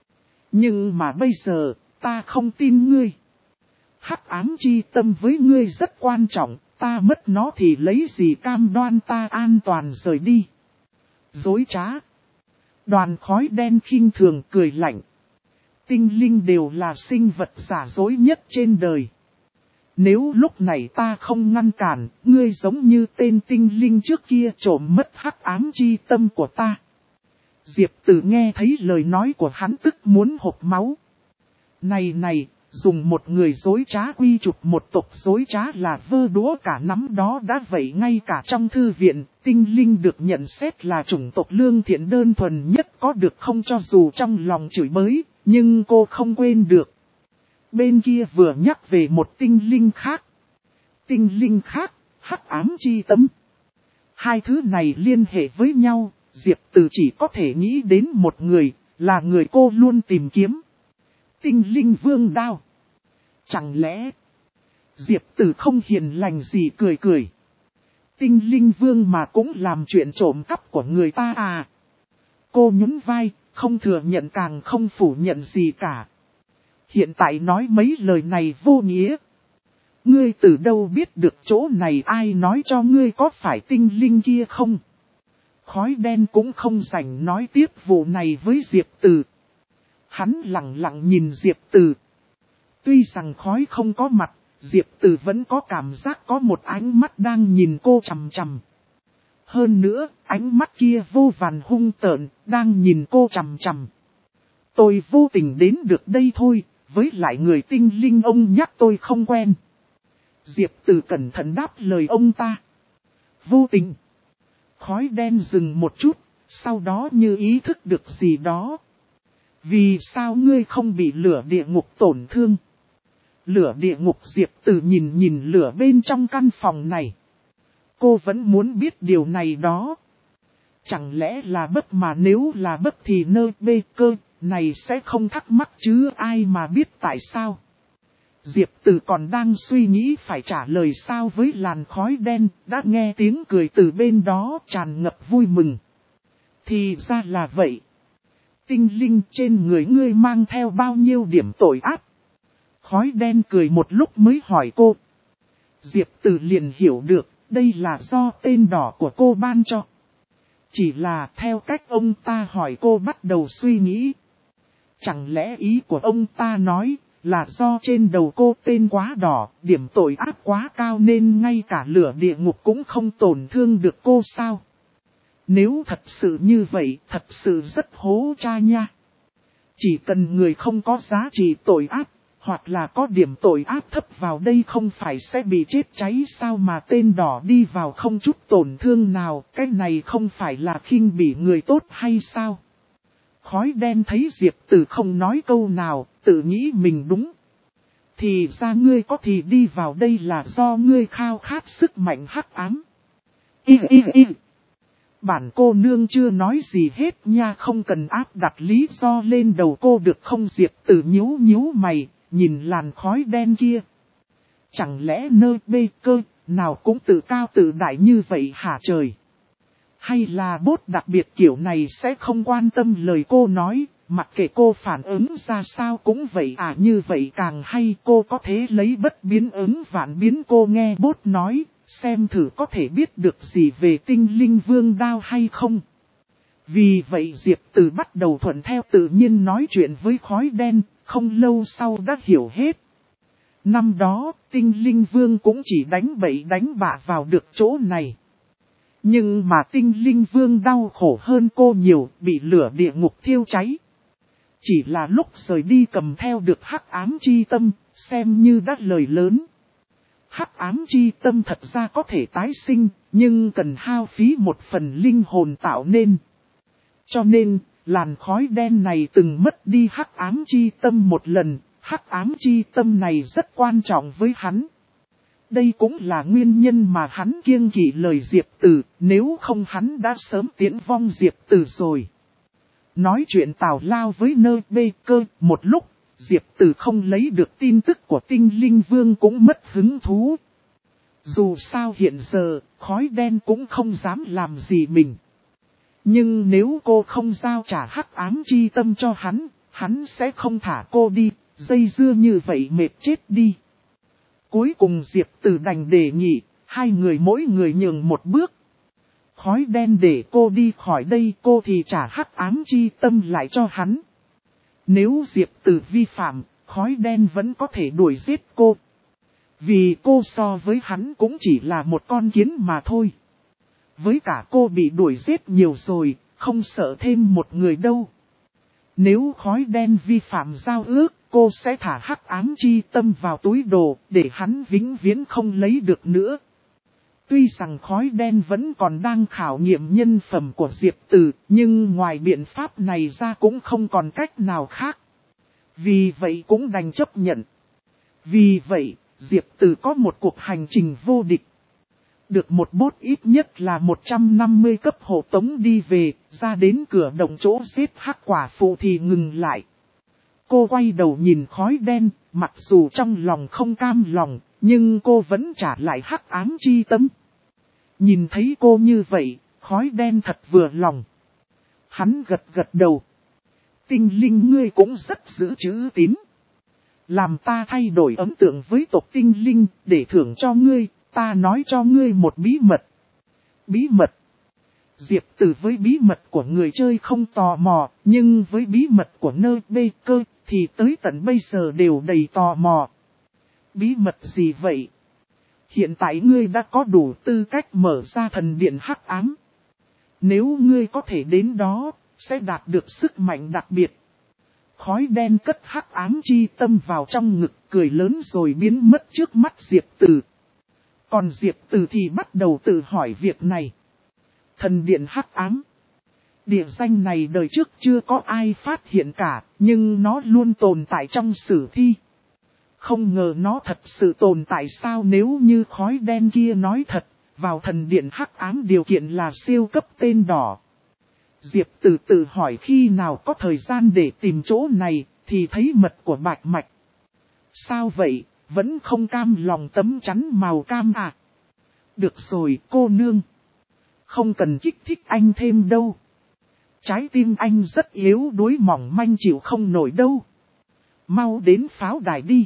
Nhưng mà bây giờ, ta không tin ngươi. Hắc ám chi tâm với ngươi rất quan trọng, ta mất nó thì lấy gì cam đoan ta an toàn rời đi. Dối trá. Đoàn khói đen khinh thường cười lạnh. Tinh linh đều là sinh vật giả dối nhất trên đời. Nếu lúc này ta không ngăn cản, ngươi giống như tên tinh linh trước kia trộm mất hắc ám chi tâm của ta. Diệp Từ nghe thấy lời nói của hắn tức muốn hộc máu. Này, dùng một người dối trá quy chụp một tộc dối trá là vơ đũa cả nắm đó đã vậy, ngay cả trong thư viện, tinh linh được nhận xét là chủng tộc lương thiện đơn thuần nhất có được không, cho dù trong lòng chửi bới, nhưng cô không quên được. Bên kia vừa nhắc về một tinh linh khác. Tinh linh khác, hắc ám chi tâm. Hai thứ này liên hệ với nhau, Diệp Từ chỉ có thể nghĩ đến một người, là người cô luôn tìm kiếm. Tinh linh vương đao. Chẳng lẽ Diệp Từ không hiền lành gì cười cười. Tinh linh vương mà cũng làm chuyện trộm cắp của người ta à. Cô nhún vai, không thừa nhận càng không phủ nhận gì cả. Hiện tại nói mấy lời này vô nghĩa. Ngươi từ đâu biết được chỗ này, ai nói cho ngươi, có phải tinh linh kia không? Khói đen cũng không rảnh nói tiếp vụ này với Diệp Từ. Hắn lặng lặng nhìn Diệp Từ. Tuy rằng khói không có mặt, Diệp Từ vẫn có cảm giác có một ánh mắt đang nhìn cô chằm chằm. Hơn nữa, ánh mắt kia vô vàn hung tợn, đang nhìn cô chằm chằm. Tôi vô tình đến được đây thôi, với lại người tinh linh ông nhắc tôi không quen. Diệp Từ cẩn thận đáp lời ông ta. Vô tình. Khói đen dừng một chút, sau đó như ý thức được gì đó. Vì sao ngươi không bị lửa địa ngục tổn thương? Lửa địa ngục. Diệp Từ nhìn lửa bên trong căn phòng này. Cô vẫn muốn biết điều này đó. Chẳng lẽ là bấp, mà nếu là bấp thì nơi bê cơ này sẽ không thắc mắc chứ, ai mà biết tại sao. Diệp Từ còn đang suy nghĩ phải trả lời sao với làn khói đen, đã nghe tiếng cười từ bên đó tràn ngập vui mừng. Thì ra là vậy. Tinh linh, trên người ngươi mang theo bao nhiêu điểm tội ác? Khói đen cười một lúc mới hỏi cô. Diệp Từ liền hiểu được, đây là do tên đỏ của cô ban cho. Chỉ là theo cách ông ta hỏi cô bắt đầu suy nghĩ. Chẳng lẽ ý của ông ta nói là do trên đầu cô tên quá đỏ, điểm tội ác quá cao nên ngay cả lửa địa ngục cũng không tổn thương được cô sao? Nếu thật sự như vậy, thật sự rất hố cha nha. Chỉ cần người không có giá trị tội ác, Hoặc là có điểm tội ác thấp vào đây không phải sẽ bị chết cháy sao mà tên đỏ đi vào không chút tổn thương nào, cái này không phải là khinh bỉ người tốt hay sao? Khói đen thấy Diệp Tử không nói câu nào, tự nghĩ mình đúng. Thì ra ngươi có thì đi vào đây là do ngươi khao khát sức mạnh hắc ám. Bản cô nương chưa nói gì hết nha, không cần áp đặt lý do lên đầu cô được không? Diệp Tử nhíu mày, nhìn làn khói đen kia. Chẳng lẽ nơi bê cơ, nào cũng tự cao tự đại như vậy hả trời? Hay là bốt đặc biệt kiểu này sẽ không quan tâm lời cô nói, mặc kệ cô phản ứng ra sao cũng vậy à, như vậy càng hay. Cô có thể lấy bất biến ứng vạn biến. Cô nghe bốt nói, xem thử có thể biết được gì về tinh linh vương đao hay không. Vì vậy Diệp Tử bắt đầu thuận theo tự nhiên nói chuyện với khói đen, không lâu sau đã hiểu hết. Năm đó, tinh linh vương cũng chỉ đánh bậy đánh bạ vào được chỗ này. Nhưng mà tinh linh vương đau khổ hơn cô nhiều, bị lửa địa ngục thiêu cháy. Chỉ là lúc rời đi cầm theo được hắc ám chi tâm, xem như đã lời lớn. Hắc ám chi tâm thật ra có thể tái sinh, nhưng cần hao phí một phần linh hồn tạo nên. Cho nên, làn khói đen này từng mất đi hắc ám chi tâm một lần, hắc ám chi tâm này rất quan trọng với hắn. Đây cũng là nguyên nhân mà hắn kiêng kỵ lời Diệp Tử, nếu không hắn đã sớm tiễn vong Diệp Tử rồi. Nói chuyện tào lao với nơi bê cơ, một lúc, Diệp Tử không lấy được tin tức của tinh linh vương cũng mất hứng thú. Dù sao hiện giờ, khói đen cũng không dám làm gì mình. Nhưng nếu cô không giao trả hắc ám chi tâm cho hắn sẽ không thả cô đi, dây dưa như vậy mệt chết đi. Cuối cùng Diệp Tử đành đề nghị, hai người mỗi người nhường một bước. Khói đen để cô đi khỏi đây, cô thì trả hắc ám chi tâm lại cho hắn. Nếu Diệp Tử vi phạm, khói đen vẫn có thể đuổi giết cô. Vì cô so với hắn cũng chỉ là một con kiến mà thôi. Với cả cô bị đuổi giết nhiều rồi, không sợ thêm một người đâu. Nếu khói đen vi phạm giao ước, cô sẽ thả hắc ám chi tâm vào túi đồ, để hắn vĩnh viễn không lấy được nữa. Tuy rằng khói đen vẫn còn đang khảo nghiệm nhân phẩm của Diệp Tử, nhưng ngoài biện pháp này ra cũng không còn cách nào khác. Vì vậy cũng đành chấp nhận. Vì vậy, Diệp Tử có một cuộc hành trình vô địch. Được một bốt ít nhất là 150 cấp hộ tống đi về, ra đến cửa động chỗ giết hắc quả phụ thì ngừng lại. Cô quay đầu nhìn khói đen, mặc dù trong lòng không cam lòng, nhưng cô vẫn trả lại hắc ám chi tâm. Nhìn thấy cô như vậy, khói đen thật vừa lòng. Hắn gật đầu. Tinh linh ngươi cũng rất giữ chữ tín. Làm ta thay đổi ấn tượng với tộc tinh linh, để thưởng cho ngươi, ta nói cho ngươi một bí mật. Bí mật. Diệp Tử với bí mật của người chơi không tò mò, nhưng với bí mật của nơi bê cơ, thì tới tận bây giờ đều đầy tò mò. Bí mật gì vậy? Hiện tại ngươi đã có đủ tư cách mở ra thần điện hắc ám. Nếu ngươi có thể đến đó, sẽ đạt được sức mạnh đặc biệt. Khói đen cất hắc ám chi tâm vào trong ngực, cười lớn rồi biến mất trước mắt Diệp Tử. Còn Diệp Tử thì bắt đầu tự hỏi việc này. Thần điện hắc ám. Địa danh này đời trước chưa có ai phát hiện cả, nhưng nó luôn tồn tại trong sử thi. Không ngờ nó thật sự tồn tại sao? Nếu như khói đen kia nói thật, vào thần điện hắc ám điều kiện là siêu cấp tên đỏ. Diệp Tử tự hỏi khi nào có thời gian để tìm chỗ này, thì thấy mật của Bạch Mạch. Sao vậy, vẫn không cam lòng tấm chắn màu cam à? Được rồi cô nương. Không cần kích thích anh thêm đâu. Trái tim anh rất yếu đuối mỏng manh chịu không nổi đâu. Mau đến pháo đài đi.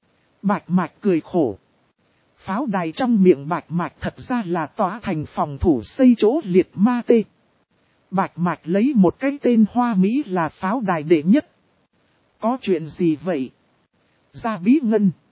Bạch Mạch cười khổ. Pháo đài trong miệng Bạch Mạch thật ra là tòa thành phòng thủ xây chỗ liệt ma tê. Bạch Mạch lấy một cái tên hoa mỹ là pháo đài đệ nhất. Có chuyện gì vậy? Gia Bí Ngân.